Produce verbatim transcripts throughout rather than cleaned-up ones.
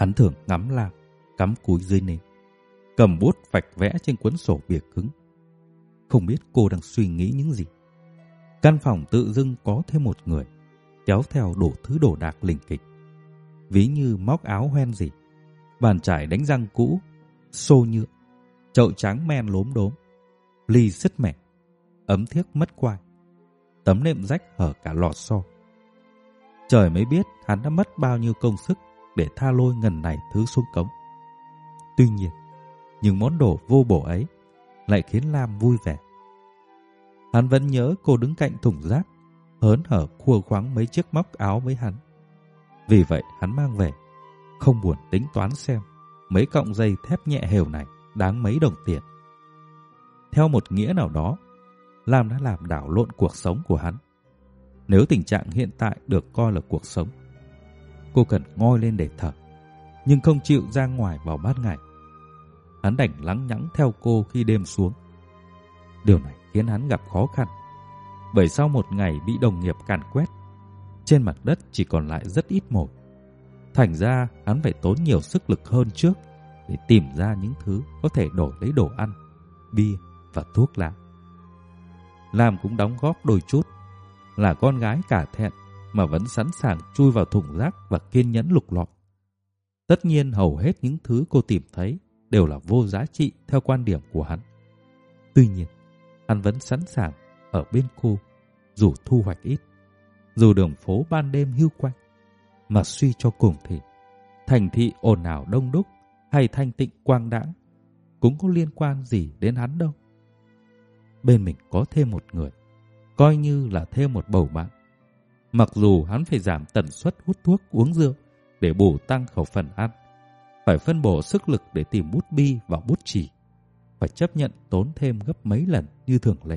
Hắn thường ngắm Lam cắm cúi dưới nến, cầm bút vạch vẽ trên cuốn sổ bìa cứng. Không biết cô đang suy nghĩ những gì. Căn phòng tự dưng có thêm một người, kéo theo đủ thứ đồ đạc lình kình, ví như móc áo hoen gì, bàn chải đánh răng cũ, xô nhựa, chậu trắng men lốm đốm, ly sứt mẻ, ấm thiếc mất quai, tấm nệm rách hở cả lò xo. Trời mới biết hắn đã mất bao nhiêu công sức để tha lôi ngần này thứ xuống cống. Tuy nhiên, những món đồ vô bổ ấy lại khiến Lam vui vẻ. Hắn vẫn nhớ cô đứng cạnh thùng rác, hớn hở khua khoắng mấy chiếc móc áo với hắn. Vì vậy hắn mang về, không buồn tính toán xem mấy cọng dây thép nhẹ hều này đáng mấy đồng tiền. Theo một nghĩa nào đó, Lam đã làm đảo lộn cuộc sống của hắn. Nếu tình trạng hiện tại được coi là cuộc sống, cô cần ngoi lên để thở, nhưng không chịu ra ngoài vào ban ngày. Hắn đành lắng nhắng theo cô khi đêm xuống. Điều này khiến hắn gặp khó khăn, bởi sau một ngày bị đồng nghiệp càn quét, trên mặt đất chỉ còn lại rất ít mồi. Thành ra hắn phải tốn nhiều sức lực hơn trước để tìm ra những thứ có thể đổi lấy đồ ăn, bia và thuốc lá. Lam cũng đóng góp đôi chút. Là con gái cả thẹn mà vẫn sẵn sàng chui vào thùng rác và kiên nhẫn lục lọi. Tất nhiên hầu hết những thứ cô tìm thấy đều là vô giá trị theo quan điểm của hắn. Tuy nhiên, hắn vẫn sẵn sàng ở bên cô dù thu hoạch ít, dù đường phố ban đêm hiu quạnh. Mà suy cho cùng thì thành thị ồn ào đông đúc hay thanh tịnh quang đãng cũng có liên quan gì đến hắn đâu. Bên mình có thêm một người, coi như là thêm một bầu bạn. Mặc dù hắn phải giảm tần suất hút thuốc uống rượu để bổ tăng khẩu phần ăn, phải phân bổ sức lực để tìm bút bi và bút chì, phải chấp nhận tốn thêm gấp mấy lần như thường lệ.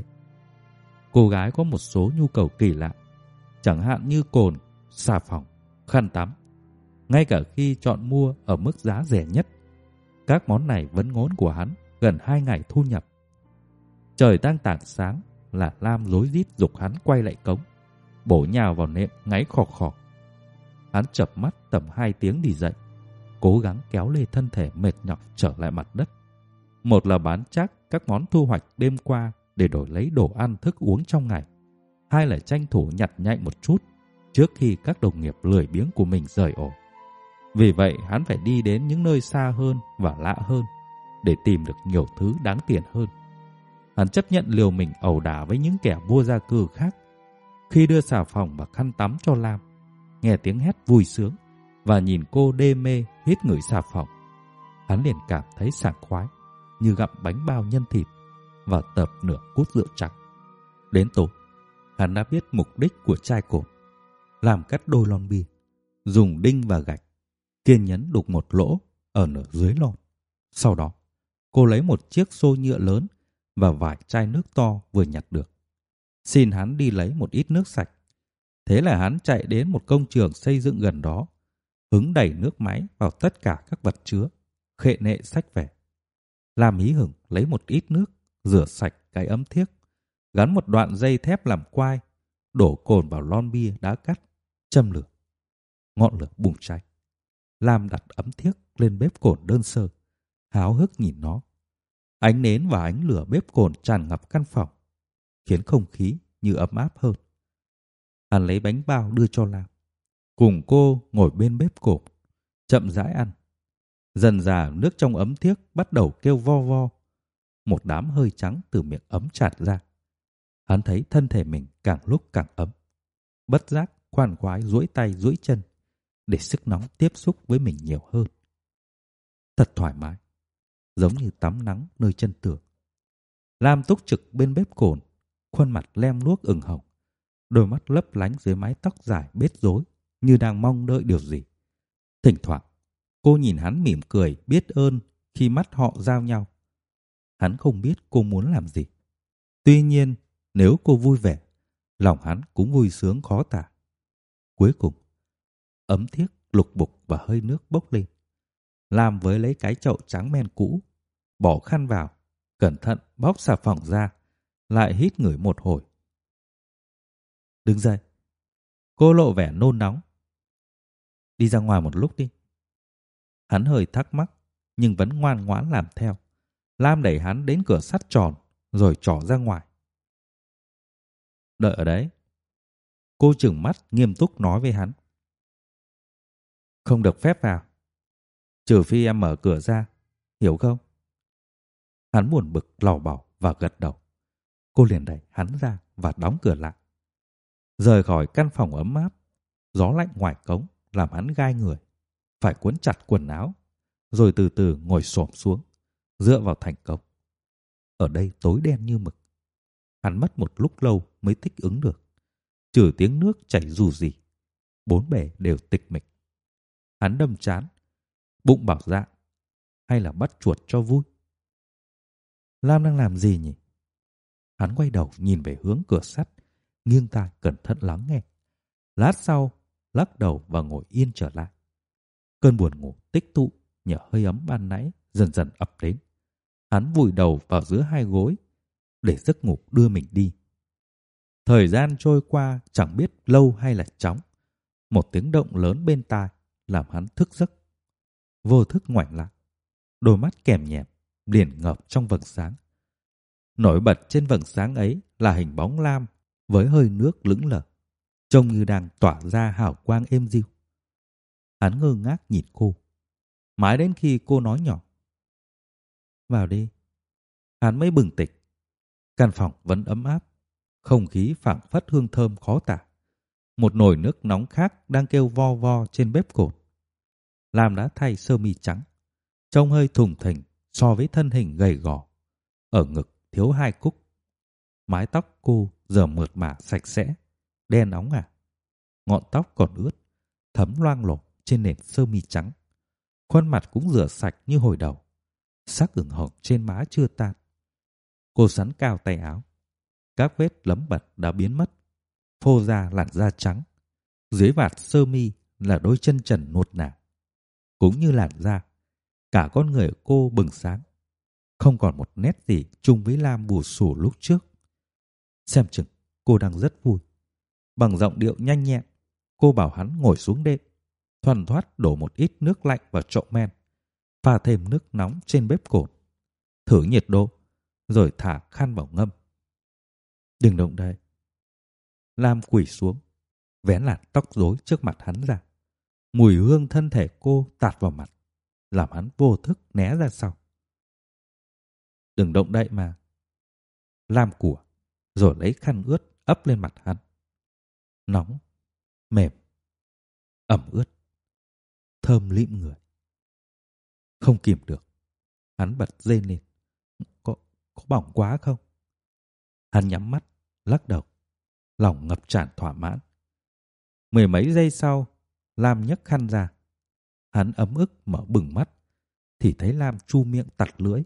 Cô gái có một số nhu cầu kỳ lạ, chẳng hạn như cồn, xà phòng, khăn tắm. Ngay cả khi chọn mua ở mức giá rẻ nhất, các món này vẫn ngốn của hắn gần hai ngày thu nhập. Trời đang tảng sáng là Lam rối rít giục hắn quay lại cống, bổ nhào vào nệm ngáy khò khò. Hắn chợp mắt tầm hai tiếng thì dậy, cố gắng kéo lê thân thể mệt nhọc trở lại mặt đất. Một là bán chắc các món thu hoạch đêm qua để đổi lấy đồ ăn thức uống trong ngày, hai là tranh thủ nhặt nhạnh một chút trước khi các đồng nghiệp lười biếng của mình rời ổ. Vì vậy hắn phải đi đến những nơi xa hơn và lạ hơn để tìm được nhiều thứ đáng tiền hơn. Hắn chấp nhận liều mình ẩu đả với những kẻ vô gia cư khác. Khi đưa xà phòng và khăn tắm cho Lam, nghe tiếng hét vui sướng và nhìn cô đê mê hít ngửi xà phòng, hắn liền cảm thấy sảng khoái như gặm bánh bao nhân thịt và tợp nửa cút rượu trắng. Đến tối, hắn đã biết mục đích của chai cồn: làm cắt đôi lon bia, dùng đinh và gạch kiên nhẫn đục một lỗ ở nửa dưới lon. Sau đó, cô lấy một chiếc xô nhựa lớn và vài chai nước to vừa nhặt được, xin hắn đi lấy một ít nước sạch. Thế là hắn chạy đến một công trường xây dựng gần đó, hứng đẩy nước máy vào tất cả các vật chứa, khệ nệ xách về. Làm hí hửng lấy một ít nước, rửa sạch cái ấm thiếc, gắn một đoạn dây thép làm quai, đổ cồn vào lon bia đã cắt, châm lửa. Ngọn lửa bùng cháy. Lam đặt ấm thiếc lên bếp cồn đơn sơ, háo hức nhìn nó. Ánh nến và ánh lửa bếp cồn tràn ngập căn phòng, khiến không khí như ấm áp hơn. Hắn lấy bánh bao đưa cho Lam, cùng cô ngồi bên bếp cồn, chậm rãi ăn. Dần dà nước trong ấm thiếc bắt đầu kêu vo vo, một đám hơi trắng từ miệng ấm tràn ra. Hắn thấy thân thể mình càng lúc càng ấm, bất giác khoan khoái duỗi tay duỗi chân để sức nóng tiếp xúc với mình nhiều hơn. Thật thoải mái, giống như tắm nắng nơi chân tường. Lam túc trực bên bếp cồn, khuôn mặt lem luốc ửng hồng, đôi mắt lấp lánh dưới mái tóc dài bết rối như đang mong đợi điều gì. Thỉnh thoảng, cô nhìn hắn mỉm cười biết ơn khi mắt họ giao nhau. Hắn không biết cô muốn làm gì. Tuy nhiên, nếu cô vui vẻ, lòng hắn cũng vui sướng khó tả. Cuối cùng, ấm thiếc lục bục và hơi nước bốc lên. Lam với lấy cái chậu trắng men cũ, bỏ khăn vào, cẩn thận bóc xà phòng ra, lại hít ngửi một hồi. Đứng dậy. Cô lộ vẻ nôn nóng. Đi ra ngoài một lúc đi. Hắn hơi thắc mắc, nhưng vẫn ngoan ngoãn làm theo. Lam đẩy hắn đến cửa sắt tròn, rồi trỏ ra ngoài. Đợi ở đấy. Cô trừng mắt nghiêm túc nói với hắn. Không được phép vào. Trừ phi em mở cửa ra, hiểu không? Hắn buồn bực lầu bầu và gật đầu. Cô liền đẩy hắn ra và đóng cửa lại. Rời khỏi căn phòng ấm áp, gió lạnh ngoài cống làm hắn gai người. Phải cuốn chặt quần áo, rồi từ từ ngồi xổm xuống, dựa vào thành cống. Ở đây tối đen như mực. Hắn mất một lúc lâu mới thích ứng được. Trừ tiếng nước chảy rù rỉ, bốn bề đều tịch mịch. Hắn đâm chán, bụng bảo dạ, hay là bắt chuột cho vui. Lam đang làm gì nhỉ? Hắn quay đầu nhìn về hướng cửa sắt, nghiêng tai cẩn thận lắng nghe. Lát sau, lắc đầu và ngồi yên trở lại. Cơn buồn ngủ tích tụ nhờ hơi ấm ban nãy dần dần ập đến. Hắn vùi đầu vào giữa hai gối để giấc ngủ đưa mình đi. Thời gian trôi qua chẳng biết lâu hay là chóng. Một tiếng động lớn bên tai làm hắn thức giấc. Vô thức ngoảnh lại, đôi mắt kèm nhẹm liền ngập trong vầng sáng. Nổi bật trên vầng sáng ấy là hình bóng Lam với hơi nước lững lờ, trông như đang tỏa ra hào quang êm dịu. Hắn ngơ ngác nhìn cô, mãi đến khi cô nói nhỏ: vào đi. Hắn mới bừng tỉnh. Căn phòng vẫn ấm áp, không khí phảng phất hương thơm khó tả. Một nồi nước nóng khác đang kêu vo vo trên bếp cồn. Lam đã thay sơ mi trắng, trông hơi thùng thình so với thân hình gầy gò. Ở ngực thiếu hai cúc. Mái tóc cô giờ mượt mà sạch sẽ, đen óng ả. Ngọn tóc còn ướt, thấm loang lổ trên nền sơ mi trắng. Khuôn mặt cũng rửa sạch như hồi đầu. Sắc ửng hồng trên má chưa tan. Cô sắn cao tay áo. Các vết lấm bật đã biến mất, phô ra làn da trắng. Dưới vạt sơ mi là đôi chân trần nuột nà. Cũng như làn da, cả con người cô bừng sáng. Không còn một nét gì chung với Lam bù xù lúc trước. Xem chừng cô đang rất vui. Bằng giọng điệu nhanh nhẹn, cô bảo hắn ngồi xuống đệm, thoăn thoắt đổ một ít nước lạnh vào chậu men, pha thêm nước nóng trên bếp cồn, thử nhiệt độ, rồi thả khăn vào ngâm. Đừng động đậy. Lam quỳ xuống, vén làn tóc rối trước mặt hắn ra. Mùi hương thân thể cô tạt vào mặt, làm hắn vô thức né ra sau. Đừng động đậy mà. Lam của, rồi lấy khăn ướt ấp lên mặt hắn. Nóng, mềm, ẩm ướt, thơm lịm người. Không kìm được, hắn bật rên lên. Có, có bỏng quá không? Hắn nhắm mắt, lắc đầu, lòng ngập tràn thỏa mãn. Mười mấy giây sau, Lam nhấc khăn ra. Hắn ấm ức mở bừng mắt, thì thấy Lam chu miệng tặc lưỡi.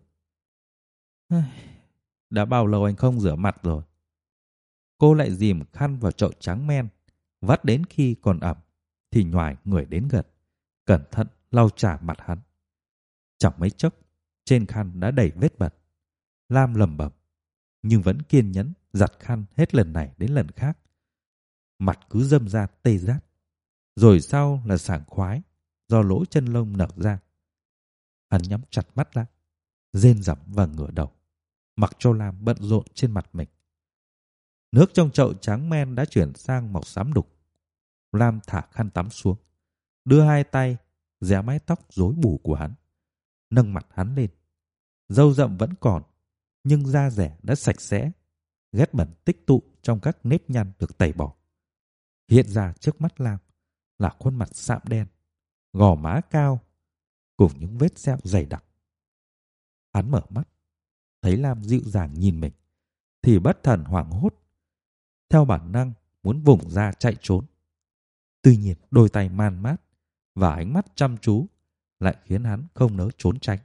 Đã bao lâu anh không rửa mặt rồi? Cô lại dìm khăn vào chậu trắng men, vắt đến khi còn ẩm, thì nhoài người đến gần, cẩn thận lau chà mặt hắn. Chẳng mấy chốc, trên khăn đã đầy vết bẩn. Lam lẩm bẩm, nhưng vẫn kiên nhẫn giặt khăn hết lần này đến lần khác. Mặt cứ dâm ra tê rát, rồi sau là sảng khoái do lỗ chân lông nở ra. Hắn nhắm chặt mắt lại, rên rắm và ngửa đầu, mặc cho Lam bận rộn trên mặt mình. Nước trong chậu trắng men đã chuyển sang màu xám đục. Lam thả khăn tắm xuống, đưa hai tay giẻ mái tóc rối bù của hắn, nâng mặt hắn lên. Râu rậm vẫn còn, nhưng da dẻ đã sạch sẽ, ghét bẩn tích tụ trong các nếp nhăn được tẩy bỏ. Hiện ra trước mắt Lam là khuôn mặt sạm đen, gò má cao, cùng những vết sẹo dày đặc. Hắn mở mắt, thấy Lam dịu dàng nhìn mình, thì bất thần hoảng hốt, theo bản năng muốn vùng ra chạy trốn. Tuy nhiên đôi tay man mát và ánh mắt chăm chú lại khiến hắn không nỡ trốn tránh.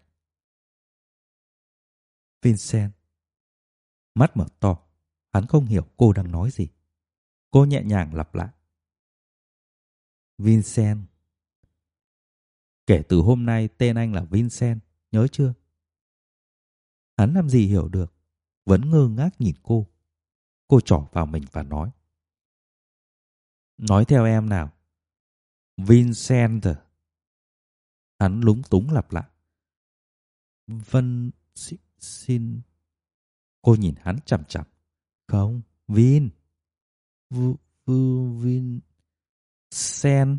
Vincent. Mắt mở to, hắn không hiểu cô đang nói gì. Cô nhẹ nhàng lặp lại. Vincent. Kể từ hôm nay tên anh là Vincent, nhớ chưa? Hắn làm gì hiểu được, vẫn ngơ ngác nhìn cô. Cô trỏ vào mình và nói. Nói theo em nào. Vincent. Hắn lúng túng lặp lại. Vân xin... xin... Cô nhìn hắn chằm chằm. Không, Vin. Vu... Vu... Vin... Sen.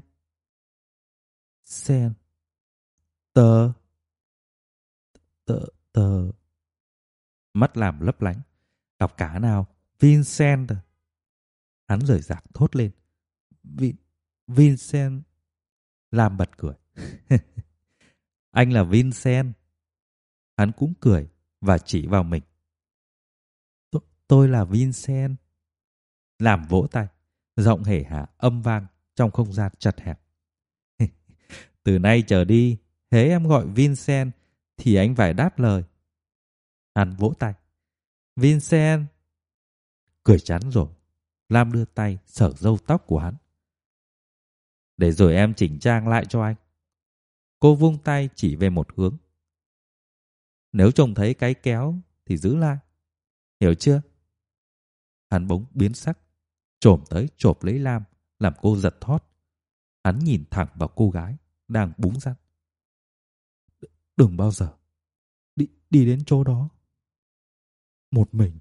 Sen. Tờ. Tờ... Tờ... Mắt làm lấp lánh. Đọc cả nào. Vincent. Hắn rời rạc thốt lên. Vin... Vincent. Làm bật cười. Anh là Vincent. Hắn cũng cười và chỉ vào mình. T- tôi là Vincent. Làm vỗ tay, giọng hề hả âm vang trong không gian chật hẹp. Từ nay trở đi, hễ em gọi Vincent thì anh phải đáp lời. Hắn vỗ tay. Vincent. Cười chán rồi, Lam đưa tay sờ râu tóc của hắn. Để rồi em chỉnh trang lại cho anh. Cô vung tay chỉ về một hướng. Nếu trông thấy cái kéo thì giữ lại. Hiểu chưa? Hắn bỗng biến sắc, chồm tới chộp lấy Lam, làm cô giật thót. Hắn nhìn thẳng vào cô gái đang búng răng. Đừng bao giờ đi, đi đến chỗ đó một mình.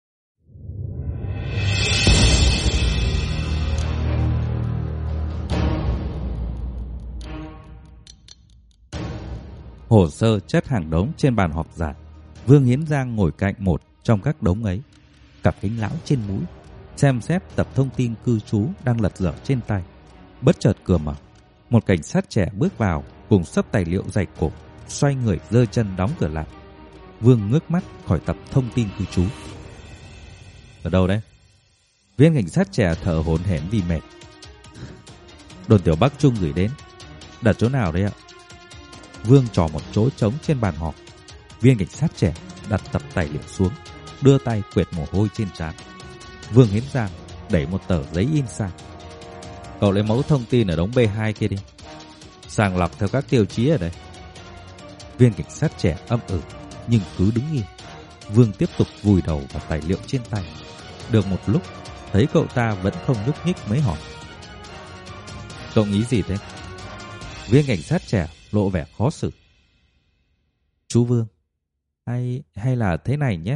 Hồ sơ chất hàng đống trên bàn họp dài. Vương Hiến Giang ngồi cạnh một trong các đống ấy, cặp kính lão trên mũi, xem xét tập thông tin cư trú đang lật dở trên tay. Bất chợt cửa mở, một cảnh sát trẻ bước vào cùng xấp tài liệu dày cổ, xoay người giơ chân đóng cửa lại. Vương ngước mắt khỏi tập thông tin cư trú. Ở đâu đấy? Viên cảnh sát trẻ thở hổn hển vì mệt. Đồn Tiểu Bắc Trung gửi đến. Đặt chỗ nào đấy ạ? Vương trỏ một chỗ trống trên bàn họp. Viên cảnh sát trẻ đặt tập tài liệu xuống, đưa tay quệt mồ hôi trên trán. Vương Hiến Giang đẩy một tờ giấy in sang. Cậu lấy mẫu thông tin ở đống B hai kia đi. Sàng lọc theo các tiêu chí ở đây. Viên cảnh sát trẻ âm ừ nhưng cứ đứng yên. Vương tiếp tục vùi đầu vào tài liệu trên tay. Được một lúc, thấy cậu ta vẫn không nhúc nhích mới hỏi. Cậu nghĩ gì thế? Viên cảnh sát trẻ lộ vẻ khó xử. Chú Vương, hay hay là thế này nhé.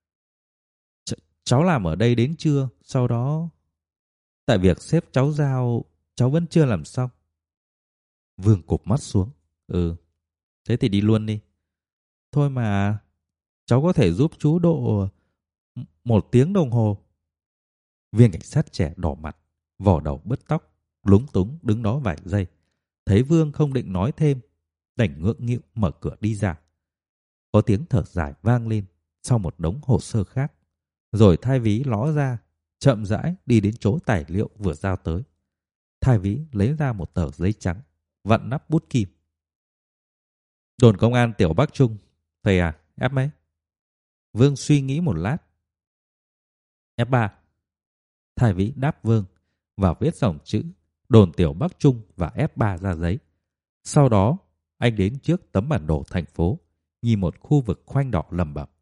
Ch cháu làm ở đây đến trưa, sau đó... Tại việc xếp cháu giao, cháu vẫn chưa làm xong. Vương cụp mắt xuống. Ừ, thế thì đi luôn đi. Thôi mà, cháu có thể giúp chú độ một tiếng đồng hồ. Viên cảnh sát trẻ đỏ mặt, vò đầu bứt tóc, lúng túng đứng đó vài giây. Thấy Vương không định nói thêm, đành ngượng nghịu mở cửa đi ra. Có tiếng thở dài vang lên sau một đống hồ sơ khác. Rồi Thái Vĩ ló ra, chậm rãi đi đến chỗ tài liệu vừa giao tới. Thái Vĩ lấy ra một tờ giấy trắng, vặn nắp bút kim. Đồn công an Tiểu Bắc Trung. Thầy à, ép mấy? Vương suy nghĩ một lát. ép ba. Thái Vĩ đáp Vương và viết dòng chữ đồn Tiểu Bắc Trung và ép ba ra giấy. Sau đó, anh đến trước tấm bản đồ thành phố, nhìn một khu vực khoanh đỏ lầm bầm.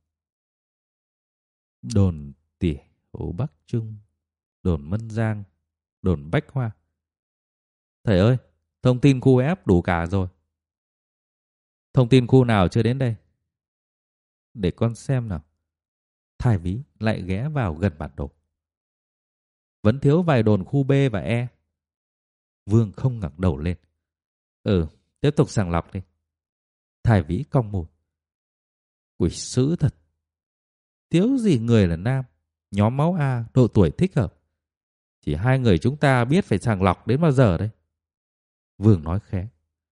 Đồn Tiểu Bắc Trung, đồn Mân Giang, đồn Bách Hoa. Thầy ơi, thông tin khu F đủ cả rồi. Thông tin khu nào chưa đến đây? Để con xem nào. Thái Vĩ lại ghé vào gần bản đồ. Vẫn thiếu vài đồn khu B và E. Vương không ngẩng đầu lên. Ừ, tiếp tục sàng lọc đi. Thái Vĩ cong môi. Quỷ sữ thật. Thiếu gì người là nam, nhóm máu A, độ tuổi thích hợp. Chỉ hai người chúng ta biết phải sàng lọc đến bao giờ đây? Vương nói khẽ.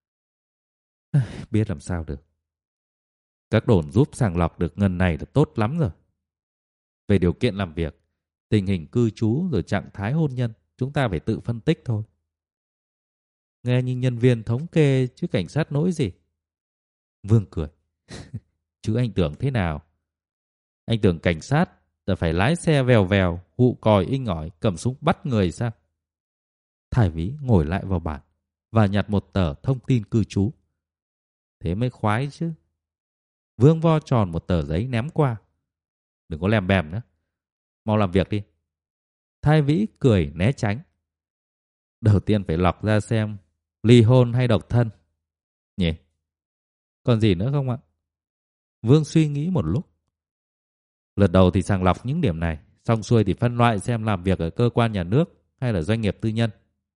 Biết làm sao được. Các đồn giúp sàng lọc được ngần này là tốt lắm rồi. Về điều kiện làm việc, tình hình cư trú rồi trạng thái hôn nhân, chúng ta phải tự phân tích thôi. Nghe như nhân viên thống kê chứ cảnh sát nỗi gì. Vương cười. Chứ anh tưởng thế nào? Anh tưởng cảnh sát là phải lái xe vèo vèo, hụ còi inh ỏi, cầm súng bắt người sao? Thái Vĩ ngồi lại vào bàn và nhặt một tờ thông tin cư trú. Thế mới khoái chứ. Vương vo tròn một tờ giấy ném qua. Đừng có lèm bèm nữa. Mau làm việc đi. Thái Vĩ cười né tránh. Đầu tiên phải lọc ra xem ly hôn hay độc thân. nhỉ? Còn gì nữa không ạ? Vương suy nghĩ một lúc. Lượt đầu thì sàng lọc những điểm này, xong xuôi thì phân loại xem làm việc ở cơ quan nhà nước hay là doanh nghiệp tư nhân.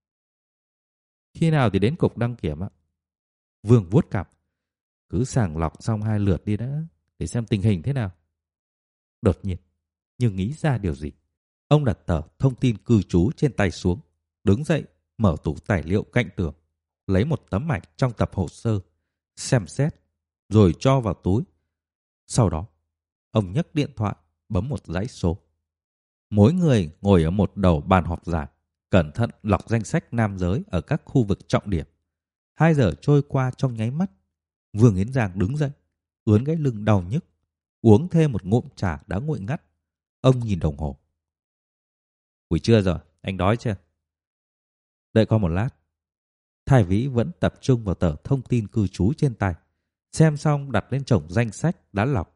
Khi nào thì đến cục đăng kiểm ạ? Vương vuốt cằm. Cứ sàng lọc xong hai lượt đi đã, để xem tình hình thế nào. Đột nhiên, như nghĩ ra điều gì, ông đặt tờ thông tin cư trú trên tay xuống, đứng dậy, mở tủ tài liệu cạnh tường, lấy một tấm ảnh trong tập hồ sơ, xem xét, rồi cho vào túi. Sau đó, ông nhấc điện thoại, bấm một dãy số. Mỗi người ngồi ở một đầu bàn họp dài, cẩn thận lọc danh sách nam giới ở các khu vực trọng điểm. Hai giờ trôi qua trong nháy mắt. Vương Yến Giang đứng dậy, ướn cái lưng đau nhức, uống thêm một ngụm trà đã nguội ngắt. Ông nhìn đồng hồ. Buổi trưa rồi, anh đói chưa? Đợi con một lát. Thái Vĩ vẫn tập trung vào tờ thông tin cư trú trên tay. Xem xong đặt lên chồng danh sách đã lọc.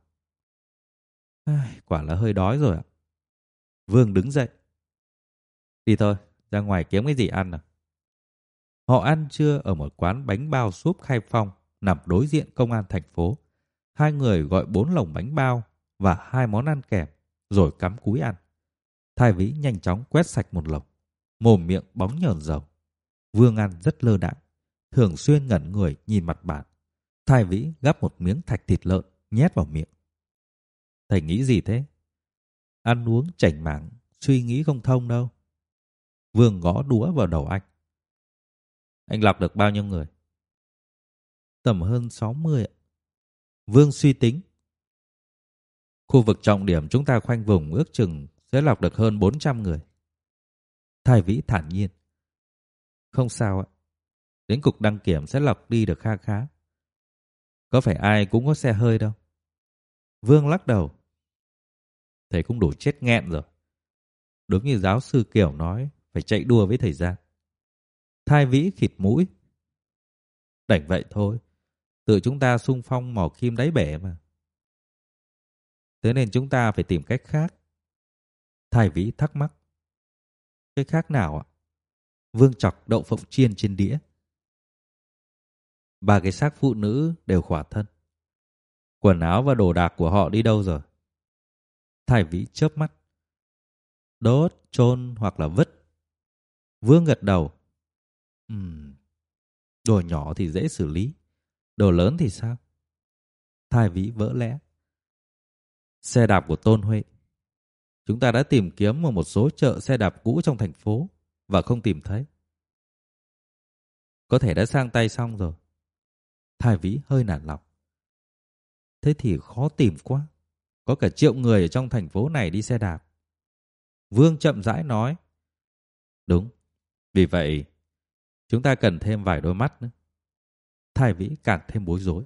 Ai, quả là hơi đói rồi ạ. Vương đứng dậy. Đi thôi, ra ngoài kiếm cái gì ăn nào. Họ ăn trưa ở một quán bánh bao súp Khai Phong nằm đối diện công an thành phố. Hai người gọi bốn lồng bánh bao và hai món ăn kèm, rồi cắm cúi ăn. Thái Vĩ nhanh chóng quét sạch một lồng, mồm miệng bóng nhờn dầu. Vương ăn rất lơ đãng, thường xuyên ngẩn người nhìn mặt bàn. Thái Vĩ gắp một miếng thạch thịt lợn nhét vào miệng. Thầy nghĩ gì thế? Ăn uống chảnh mảng, suy nghĩ không thông đâu. Vương gõ đũa vào đầu anh. Anh lọc được bao nhiêu người? Tầm hơn sáu mươi ạ. Vương suy tính. Khu vực trọng điểm chúng ta khoanh vùng ước chừng sẽ lọc được hơn bốn trăm người. Thái Vĩ thản nhiên. Không sao ạ. Đến cục đăng kiểm sẽ lọc đi được kha khá. Có phải ai cũng có xe hơi đâu. Vương lắc đầu. Thầy cũng đủ chết nghẹn rồi. Đúng như giáo sư Kiều nói, phải chạy đua với thời gian. Thái Vĩ khịt mũi. Đành vậy thôi. Tự chúng ta xung phong mò kim đáy bể mà. Thế nên chúng ta phải tìm cách khác. Thái Vĩ thắc mắc. Cái khác nào ạ? Vương chọc đậu phộng chiên trên đĩa. Ba cái xác phụ nữ đều khỏa thân. Quần áo và đồ đạc của họ đi đâu rồi? Thái Vĩ chớp mắt. Đốt, chôn hoặc là vứt. Vương gật đầu. Ừm, đồ nhỏ thì dễ xử lý. Đồ lớn thì sao? Thái Vĩ vỡ lẽ. Xe đạp của Tôn Huệ. Chúng ta đã tìm kiếm ở một số chợ xe đạp cũ trong thành phố và không tìm thấy. Có thể đã sang tay xong rồi. Thái Vĩ hơi nản lòng. Thế thì khó tìm quá. Có cả triệu người ở trong thành phố này đi xe đạp. Vương chậm rãi nói. Đúng. Vì vậy, chúng ta cần thêm vài đôi mắt nữa. Thái Vĩ càng thêm bối rối.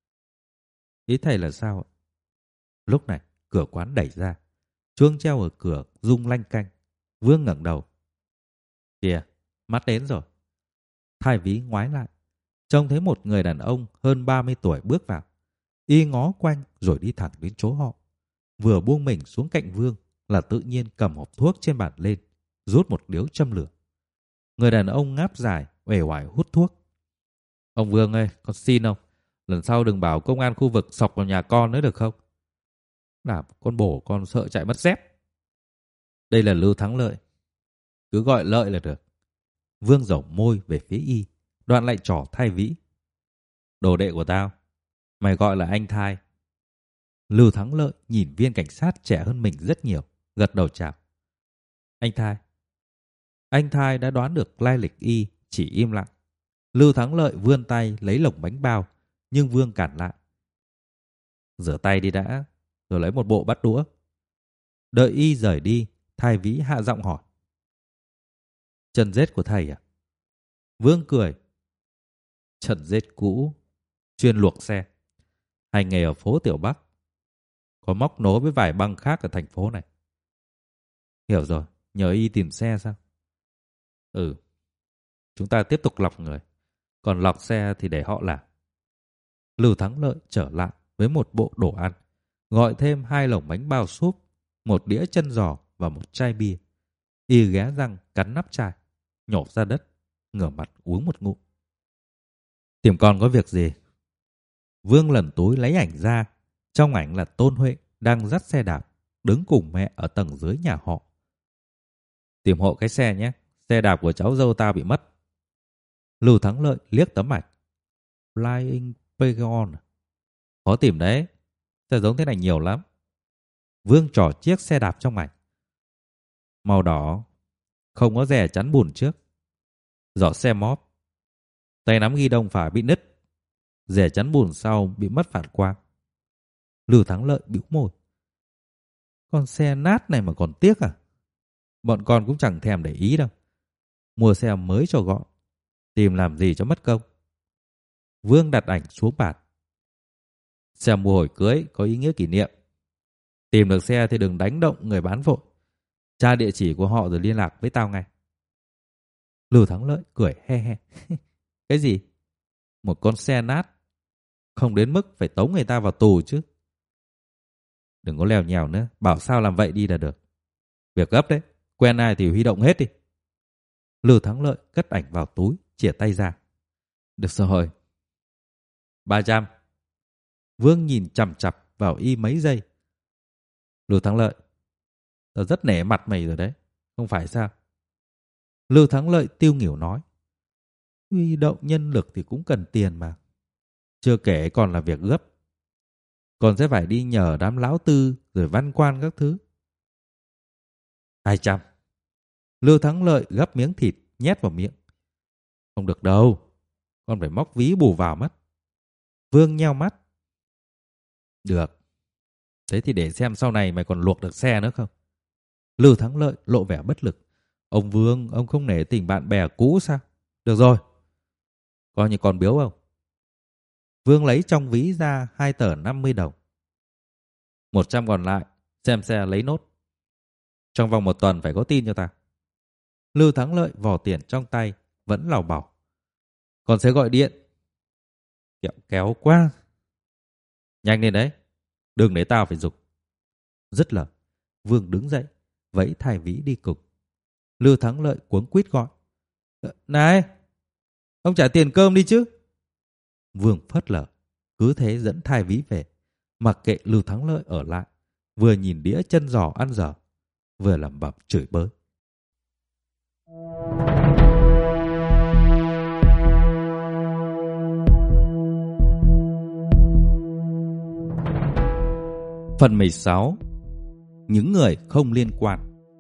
Ý thầy là sao ạ? Lúc này, cửa quán đẩy ra. Chuông treo ở cửa rung lanh canh. Vương ngẩng đầu. Kìa, mắt đến rồi. Thái Vĩ ngoái lại. Trông thấy một người đàn ông hơn ba mươi tuổi bước vào. Y ngó quanh rồi đi thẳng đến chỗ họ. Vừa buông mình xuống cạnh Vương là tự nhiên cầm hộp thuốc trên bàn lên, rút một điếu châm lửa. Người đàn ông ngáp dài, uể oải hút thuốc. Ông Vương ơi, con xin ông, lần sau đừng bảo công an khu vực sọc vào nhà con nữa được không? Làm con bổ con sợ chạy mất dép. Đây là Lưu Thắng Lợi. Cứ gọi Lợi là được. Vương dẩu môi về phía Y, đoạn lại trỏ Thái Vĩ. Đồ đệ của tao, mày gọi là anh Thái. Lưu Thắng Lợi nhìn viên cảnh sát trẻ hơn mình rất nhiều, gật đầu chào. Anh Thái. Anh Thái đã đoán được lai lịch Y, chỉ im lặng. Lưu Thắng Lợi vươn tay lấy lồng bánh bao, nhưng Vương cản lại. Rửa tay đi đã, rồi lấy một bộ bắt đũa. Đợi Y rời đi, Thái Vĩ hạ giọng hỏi. Chân rết của thầy à? Vương cười. Chân rết cũ, chuyên luộc xe. Hành nghề ở phố Tiểu Bắc. Có móc nối với vài băng khác ở thành phố này. Hiểu rồi, nhờ Y tìm xe sao? Ừ, chúng ta tiếp tục lọc người. Còn lọc xe thì để họ làm. Lưu Thắng Lợi trở lại với một bộ đồ ăn. Gọi thêm hai lồng bánh bao súp, một đĩa chân giò và một chai bia. Y ghé răng cắn nắp chai, nhổ ra đất, ngửa mặt uống một ngụm. Tìm con có việc gì? Vương lần túi lấy ảnh ra. Trong ảnh là Tôn Huệ đang dắt xe đạp, đứng cùng mẹ ở tầng dưới nhà họ. Tìm hộ cái xe nhé. Xe đạp của cháu dâu tao bị mất. Lưu Thắng Lợi liếc tấm ảnh. Flying Pegaon. Khó tìm đấy. Xe giống thế này nhiều lắm. Vương trỏ chiếc xe đạp trong ảnh. Màu đỏ. Không có rẻ chắn bùn trước. Giỏ xe móp. Tay nắm ghi đông phải bị nứt. Rẻ chắn bùn sau bị mất phản quang. Lưu Thắng Lợi bĩu môi. Con xe nát này mà còn tiếc à? Bọn con cũng chẳng thèm để ý đâu. Mua xe mới cho gọn. Tìm làm gì cho mất công. Vương đặt ảnh xuống bàn. Xe mua hồi cưới có ý nghĩa kỷ niệm. Tìm được xe thì đừng đánh động người bán vội. Tra địa chỉ của họ rồi liên lạc với tao ngay. Lưu Thắng Lợi cười he he. Cái gì? Một con xe nát. Không đến mức phải tống người ta vào tù chứ. Đừng có lèo nhèo nữa. Bảo sao làm vậy đi là được. Việc gấp đấy. Quen ai thì huy động hết đi. Lưu Thắng Lợi cất ảnh vào túi, chìa tay ra. Được rồi. ba trăm. Vương nhìn chằm chằm vào y mấy giây. Lưu Thắng Lợi, tao rất nể mặt mày rồi đấy. Không phải sao? Lưu Thắng Lợi tiêu nghỉu nói. Huy động nhân lực thì cũng cần tiền mà. Chưa kể còn là việc gấp. Còn sẽ phải đi nhờ đám lão tư rồi văn quan các thứ. hai trăm. Lưu Thắng Lợi gấp miếng thịt nhét vào miệng. Không được đâu. Con phải móc ví bù vào mất. Vương nheo mắt. Được. Thế thì để xem sau này mày còn luộc được xe nữa không? Lưu Thắng Lợi lộ vẻ bất lực. Ông Vương, ông không nể tình bạn bè cũ sao? Được rồi. Coi như còn biếu không? Vương lấy trong ví ra hai tờ năm mươi đồng. một trăm còn lại, xem xe lấy nốt. Trong vòng một tuần phải có tin cho ta. Lưu Thắng Lợi vò tiền trong tay, vẫn lảo bảo. Còn sẽ gọi điện. Kẹo kéo quá. Nhanh lên đấy. Đừng để tao phải giục. Dứt lời, Vương đứng dậy, vẫy thai ví đi cùng. Lưu Thắng Lợi cuống quýt gọi. Này, ông trả tiền cơm đi chứ. Vương phớt lờ, cứ thế dẫn thai ví về, mặc kệ Lưu Thắng Lợi ở lại, vừa nhìn đĩa chân giò ăn dở, vừa lẩm bẩm chửi bới. Phần mười sáu. Những người không liên quan.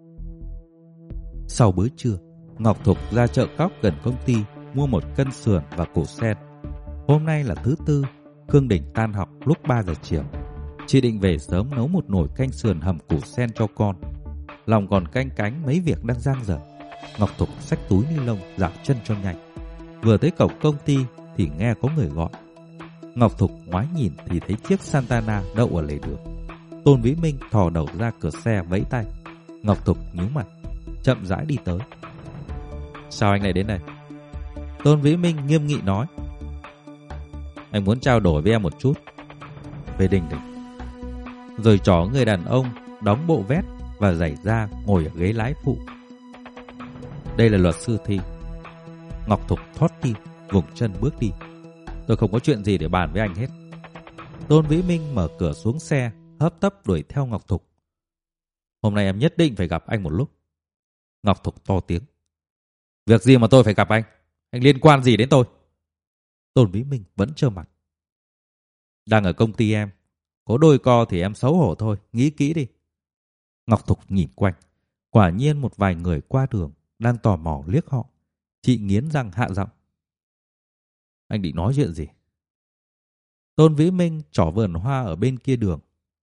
Sau bữa trưa, Ngọc Thục ra chợ cóc gần công ty mua một cân sườn và củ sen. Hôm nay là thứ tư, Khương Đình tan học lúc ba giờ chiều. Chị định về sớm nấu một nồi canh sườn hầm củ sen cho con. Lòng còn canh cánh mấy việc đang dang dở. Ngọc Thục xách túi ni lông dạo chân cho nhanh. Vừa tới cổng công ty thì nghe có người gọi. Ngọc Thục ngoái nhìn thì thấy chiếc Santana đậu ở lề đường. Tôn Vĩ Minh thò đầu ra cửa xe vẫy tay. Ngọc Thục nhíu mặt, chậm rãi đi tới. Sao anh lại đến đây? Tôn Vĩ Minh nghiêm nghị nói. Anh muốn trao đổi với em một chút. Về Đình Đình. Rồi trỏ người đàn ông đóng bộ vest và giày da ngồi ở ghế lái phụ. Đây là luật sư Thi. Ngọc Thục thót tim, vùng chân bước đi. Tôi không có chuyện gì để bàn với anh hết. Tôn Vĩ Minh mở cửa xuống xe, hấp tấp đuổi theo Ngọc Thục. Hôm nay em nhất định phải gặp anh một lúc. Ngọc Thục to tiếng. Việc gì mà tôi phải gặp anh? Anh liên quan gì đến tôi? Tôn Vĩ Minh vẫn trơ mặt. Đang ở công ty em. Có đôi co thì em xấu hổ thôi. Nghĩ kỹ đi. Ngọc Thục nhìn quanh. Quả nhiên một vài người qua đường đang tò mò liếc họ. Chị nghiến răng hạ giọng. Anh định nói chuyện gì? Tôn Vĩ Minh trỏ vườn hoa ở bên kia đường.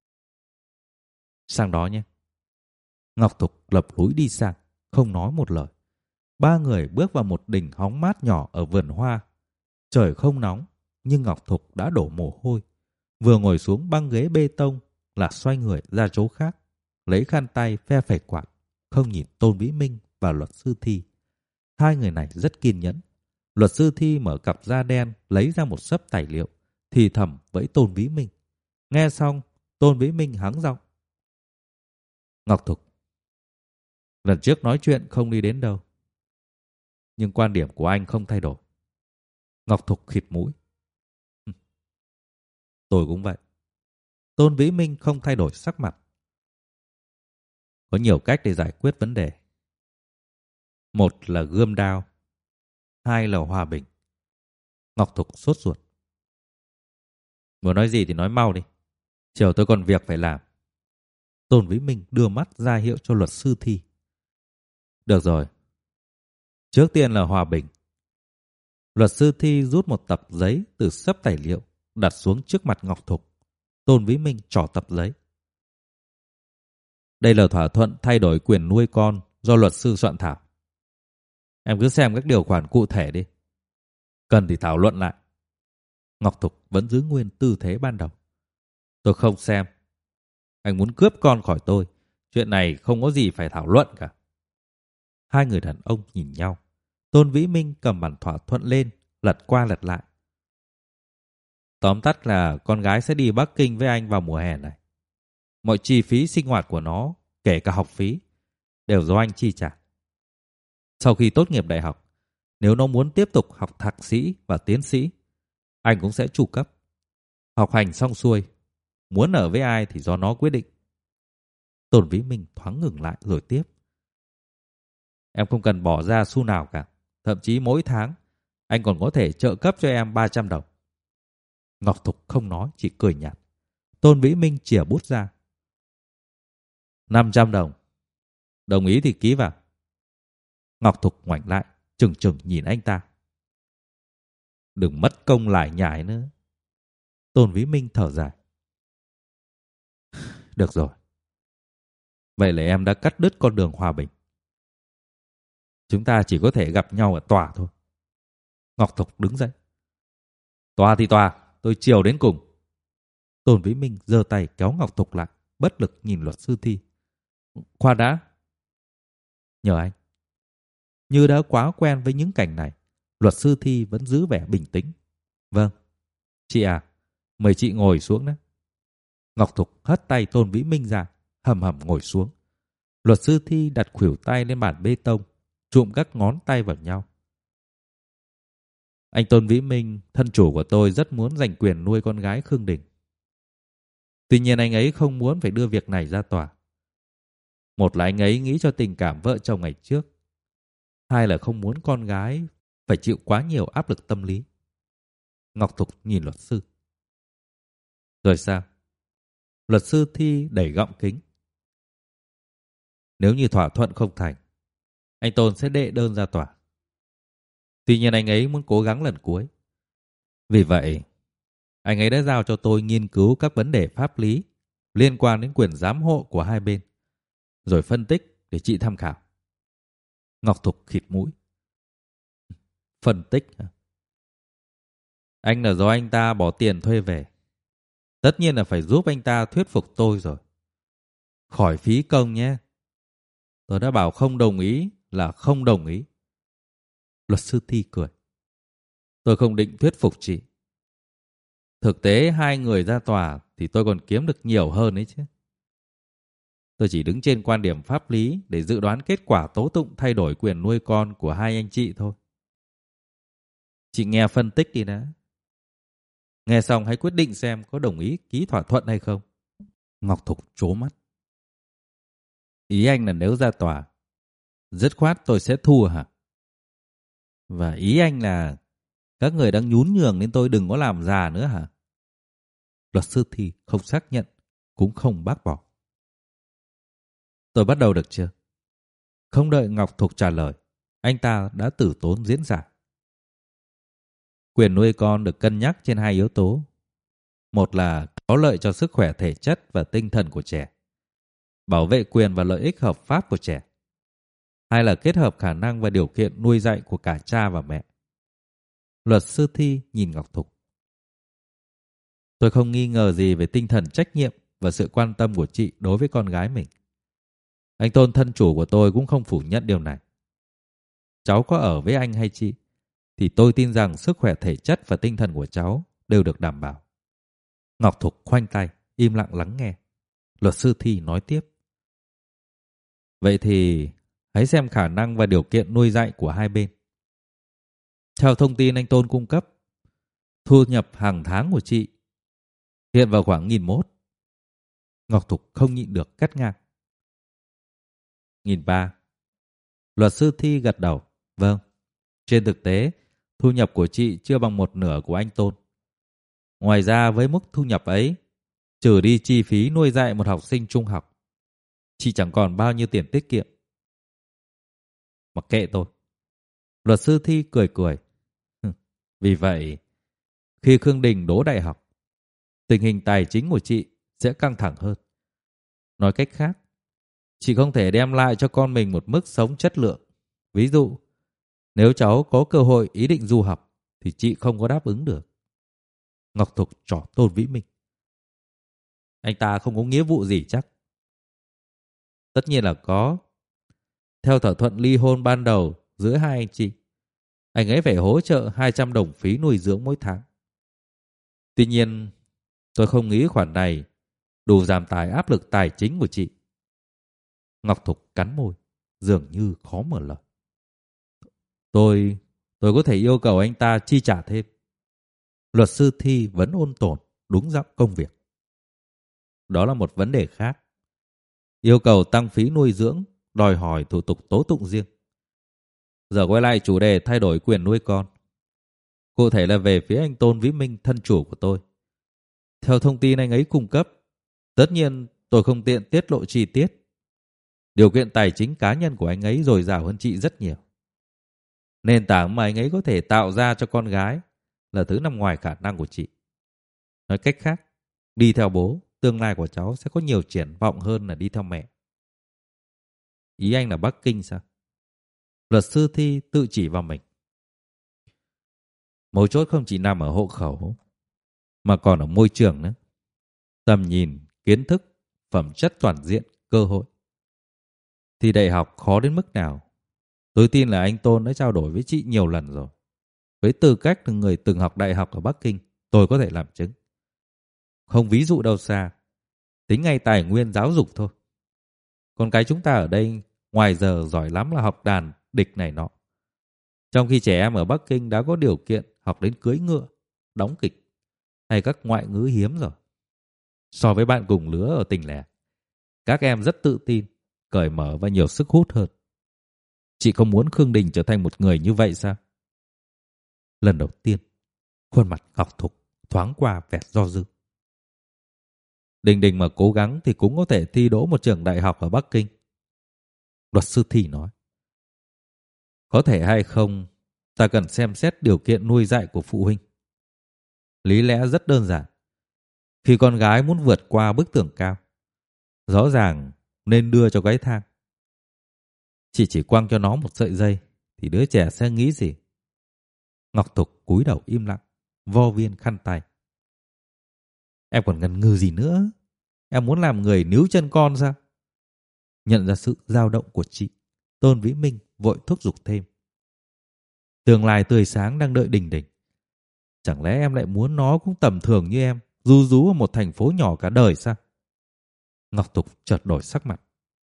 Sang đó nhé. Ngọc Thục lập lối đi sang, không nói một lời. Ba người bước vào một đình hóng mát nhỏ ở vườn hoa. Trời không nóng, nhưng Ngọc Thục đã đổ mồ hôi. Vừa ngồi xuống băng ghế bê tông là xoay người ra chỗ khác, lấy khăn tay phe phẩy quạt, không nhìn Tôn Vĩ Minh và luật sư Thi. Hai người này rất kiên nhẫn. Luật sư Thi mở cặp da đen lấy ra một xấp tài liệu, thì thầm với Tôn Vĩ Minh. Nghe xong, Tôn Vĩ Minh hắng giọng. Ngọc Thục, lần trước nói chuyện không đi đến đâu, nhưng quan điểm của anh không thay đổi. Ngọc Thục khịt mũi. Tôi cũng vậy. Tôn Vĩ Minh không thay đổi sắc mặt. Có nhiều cách để giải quyết vấn đề. Một là gươm đao, hai là hòa bình. Ngọc Thục sốt ruột. Muốn nói gì thì nói mau đi. Chiều tôi còn việc phải làm. Tôn Vĩ Minh đưa mắt ra hiệu cho luật sư Thi. Được rồi. Trước tiên là hòa bình. Luật sư Thi rút một tập giấy từ xấp tài liệu, đặt xuống trước mặt Ngọc Thục. Tôn Vĩ Minh trỏ tập giấy. Đây là thỏa thuận thay đổi quyền nuôi con do luật sư soạn thảo. Em cứ xem các điều khoản cụ thể đi. Cần thì thảo luận lại. Ngọc Thục vẫn giữ nguyên tư thế ban đầu. Tôi không xem. Anh muốn cướp con khỏi tôi. Chuyện này không có gì phải thảo luận cả. Hai người đàn ông nhìn nhau. Tôn Vĩ Minh cầm bản thỏa thuận lên, lật qua lật lại. Tóm tắt là con gái sẽ đi Bắc Kinh với anh vào mùa hè này. Mọi chi phí sinh hoạt của nó, kể cả học phí, đều do anh chi trả. Sau khi tốt nghiệp đại học, nếu nó muốn tiếp tục học thạc sĩ và tiến sĩ, anh cũng sẽ chu cấp. Học hành xong xuôi, muốn ở với ai thì do nó quyết định. Tôn Vĩ Minh thoáng ngừng lại rồi tiếp. Em không cần bỏ ra xu nào cả. Thậm chí mỗi tháng, anh còn có thể trợ cấp cho em ba trăm đồng. Ngọc Thục không nói, chỉ cười nhạt. Tôn Vĩ Minh chìa bút ra. năm trăm đồng. Đồng ý thì ký vào. Ngọc Thục ngoảnh lại, chừng chừng nhìn anh ta. Đừng mất công lại nhải nữa. Tôn Vĩ Minh thở dài. Được rồi. Vậy là em đã cắt đứt con đường hòa bình. Chúng ta chỉ có thể gặp nhau ở tòa thôi. Ngọc Thục đứng dậy. Tòa thì tòa, tôi chiều đến cùng. Tôn Vĩ Minh giơ tay kéo Ngọc Thục lại, bất lực nhìn luật sư Thi. Khoan đã. Nhờ anh. Như đã quá quen với những cảnh này, luật sư Thi vẫn giữ vẻ bình tĩnh. Vâng. Chị à, mời chị ngồi xuống đó. Ngọc Thục hất tay Tôn Vĩ Minh ra, hầm hầm ngồi xuống. Luật sư Thi đặt khuỷu tay lên bàn bê tông, trụm các ngón tay vào nhau. Anh Tôn Vĩ Minh, thân chủ của tôi rất muốn giành quyền nuôi con gái Khương Đình. Tuy nhiên anh ấy không muốn phải đưa việc này ra tòa. Một là anh ấy nghĩ cho tình cảm vợ chồng ngày trước. Hai là không muốn con gái phải chịu quá nhiều áp lực tâm lý. Ngọc Thục nhìn luật sư. Rồi sao? Luật sư Thi đẩy gọng kính. Nếu như thỏa thuận không thành, anh Tôn sẽ đệ đơn ra tòa. Tuy nhiên anh ấy muốn cố gắng lần cuối. Vì vậy, anh ấy đã giao cho tôi nghiên cứu các vấn đề pháp lý liên quan đến quyền giám hộ của hai bên, rồi phân tích để chị tham khảo. Ngọc Thục khịt mũi. Phân tích hả? Anh là do anh ta bỏ tiền thuê về. Tất nhiên là phải giúp anh ta thuyết phục tôi rồi. Khỏi phí công nhé. Tôi đã bảo không đồng ý là không đồng ý. Luật sư Thi cười. Tôi không định thuyết phục chị. Thực tế hai người ra tòa thì tôi còn kiếm được nhiều hơn ấy chứ. Tôi chỉ đứng trên quan điểm pháp lý để dự đoán kết quả tố tụng thay đổi quyền nuôi con của hai anh chị thôi. Chị nghe phân tích đi đã. Nghe xong hãy quyết định xem có đồng ý ký thỏa thuận hay không. Ngọc Thục trố mắt. Ý anh là nếu ra tòa, dứt khoát tôi sẽ thua hả? Và ý anh là các người đang nhún nhường nên tôi đừng có làm già nữa hả? Luật sư Thi không xác nhận, cũng không bác bỏ. Tôi bắt đầu được chưa? Không đợi Ngọc Thục trả lời, anh ta đã tử tốn diễn giải. Quyền nuôi con được cân nhắc trên hai yếu tố. Một là có lợi cho sức khỏe thể chất và tinh thần của trẻ, bảo vệ quyền và lợi ích hợp pháp của trẻ. Hai là kết hợp khả năng và điều kiện nuôi dạy của cả cha và mẹ. Luật sư Thi nhìn Ngọc Thục. Tôi không nghi ngờ gì về tinh thần trách nhiệm và sự quan tâm của chị đối với con gái mình. Anh Tôn thân chủ của tôi cũng không phủ nhận điều này. Cháu có ở với anh hay chị, thì tôi tin rằng sức khỏe thể chất và tinh thần của cháu đều được đảm bảo. Ngọc Thục khoanh tay, im lặng lắng nghe. Luật sư Thi nói tiếp. Vậy thì hãy xem khả năng và điều kiện nuôi dạy của hai bên. Theo thông tin anh Tôn cung cấp, Thu nhập hàng tháng của chị hiện vào khoảng nghìn mốt. Ngọc Thục không nhịn được cắt ngang. Nghìn ba. Luật sư Thi gật đầu. Vâng, trên thực tế, thu nhập của chị chưa bằng một nửa của anh Tôn. Ngoài ra với mức thu nhập ấy, trừ đi chi phí nuôi dạy một học sinh trung học, chị chẳng còn bao nhiêu tiền tiết kiệm. Mặc kệ tôi. Luật sư Thi cười cười. Vì vậy, khi Khương Đình đỗ đại học, tình hình tài chính của chị sẽ căng thẳng hơn. Nói cách khác, chị không thể đem lại cho con mình một mức sống chất lượng. Ví dụ, nếu cháu có cơ hội ý định du học, thì chị không có đáp ứng được. Ngọc Thục trỏ Tôn Vĩ Minh. Anh ta không có nghĩa vụ gì chắc? Tất nhiên là có. Theo thỏa thuận ly hôn ban đầu giữa hai anh chị, anh ấy phải hỗ trợ hai trăm đồng phí nuôi dưỡng mỗi tháng. Tuy nhiên, tôi không nghĩ khoản này đủ giảm tải áp lực tài chính của chị. Ngọc Thục cắn môi, dường như khó mở lời. Tôi, tôi có thể yêu cầu anh ta chi trả thêm. Luật sư Thi vẫn ôn tồn, đúng giọng công việc. Đó là một vấn đề khác. Yêu cầu tăng phí nuôi dưỡng, đòi hỏi thủ tục tố tụng riêng. Giờ quay lại chủ đề thay đổi quyền nuôi con. Cụ thể là về phía anh Tôn Vĩ Minh, thân chủ của tôi. Theo thông tin anh ấy cung cấp, tất nhiên tôi không tiện tiết lộ chi tiết. Điều kiện tài chính cá nhân của anh ấy dồi dào hơn chị rất nhiều. Nền tảng mà anh ấy có thể tạo ra cho con gái là thứ nằm ngoài khả năng của chị. Nói cách khác, đi theo bố, tương lai của cháu sẽ có nhiều triển vọng hơn là đi theo mẹ. Ý anh là Bắc Kinh sao? Luật sư Thi tự chỉ vào mình. Mấu chốt không chỉ nằm ở hộ khẩu, mà còn ở môi trường nữa. Tầm nhìn, kiến thức, phẩm chất toàn diện, cơ hội. Thì đại học khó đến mức nào? Tôi tin là anh Tôn đã trao đổi với chị nhiều lần rồi. Với tư cách là người từng học đại học ở Bắc Kinh, tôi có thể làm chứng. Không ví dụ đâu xa, tính ngay tài nguyên giáo dục thôi. Con cái chúng ta ở đây ngoài giờ giỏi lắm là học đàn, địch này nọ. Trong khi trẻ em ở Bắc Kinh đã có điều kiện học đến cưỡi ngựa, đóng kịch hay các ngoại ngữ hiếm rồi. So với bạn cùng lứa ở tỉnh lẻ, các em rất tự tin, cởi mở và nhiều sức hút hơn. Chị không muốn Khương Đình trở thành một người như vậy sao? Lần đầu tiên, khuôn mặt Ngọc Thục thoáng qua vẻ do dự. Đình Đình mà cố gắng thì cũng có thể thi đỗ một trường đại học ở Bắc Kinh. Luật sư Thi nói. Có thể hay không, ta cần xem xét điều kiện nuôi dạy của phụ huynh. Lý lẽ rất đơn giản. Khi con gái muốn vượt qua bức tường cao, rõ ràng nên đưa cho cái thang. Chị chỉ quăng cho nó một sợi dây thì đứa trẻ sẽ nghĩ gì? Ngọc Thục cúi đầu im lặng, vo viên khăn tay. Em còn ngần ngừ gì nữa? Em muốn làm người níu chân con sao? Nhận ra sự dao động của chị, Tôn Vĩ Minh vội thúc giục thêm. Tương lai tươi sáng đang đợi Đình Đình. Chẳng lẽ em lại muốn nó cũng tầm thường như em, ru rú ở một thành phố nhỏ cả đời sao? Ngọc Thục chợt đổi sắc mặt.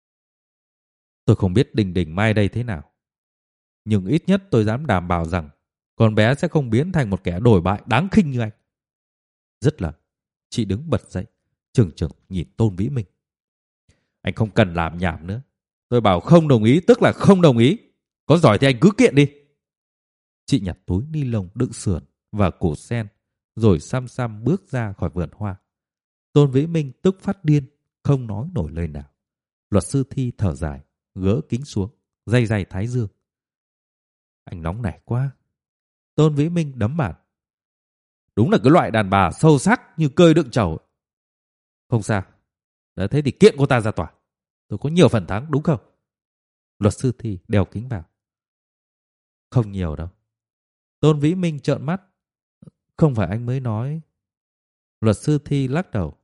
Tôi không biết Đình Đình mai đây thế nào, nhưng ít nhất tôi dám đảm bảo rằng con bé sẽ không biến thành một kẻ đổi bại đáng khinh như anh. Rất là, chị đứng bật dậy, trừng trừng nhìn Tôn Vĩ Minh. Anh không cần làm nhảm nữa. Tôi bảo không đồng ý tức là không đồng ý. Có giỏi thì anh cứ kiện đi. Chị nhặt túi ni lông đựng sườn và củ sen, rồi xăm xăm bước ra khỏi vườn hoa. Tôn Vĩ Minh tức phát điên, không nói nổi lời nào. Luật sư Thi thở dài, gỡ kính xuống, day day thái dương. Anh nóng nảy quá. Tôn Vĩ Minh đấm bàn. Đúng là cái loại đàn bà sâu sắc như cơi đựng trầu. Không sao. Đã thế thì kiện cô ta ra tòa. Tôi có nhiều phần thắng đúng không? Luật sư Thi đeo kính vào. Không nhiều đâu. Tôn Vĩ Minh trợn mắt. Không phải anh mới nói. Luật sư Thi lắc đầu.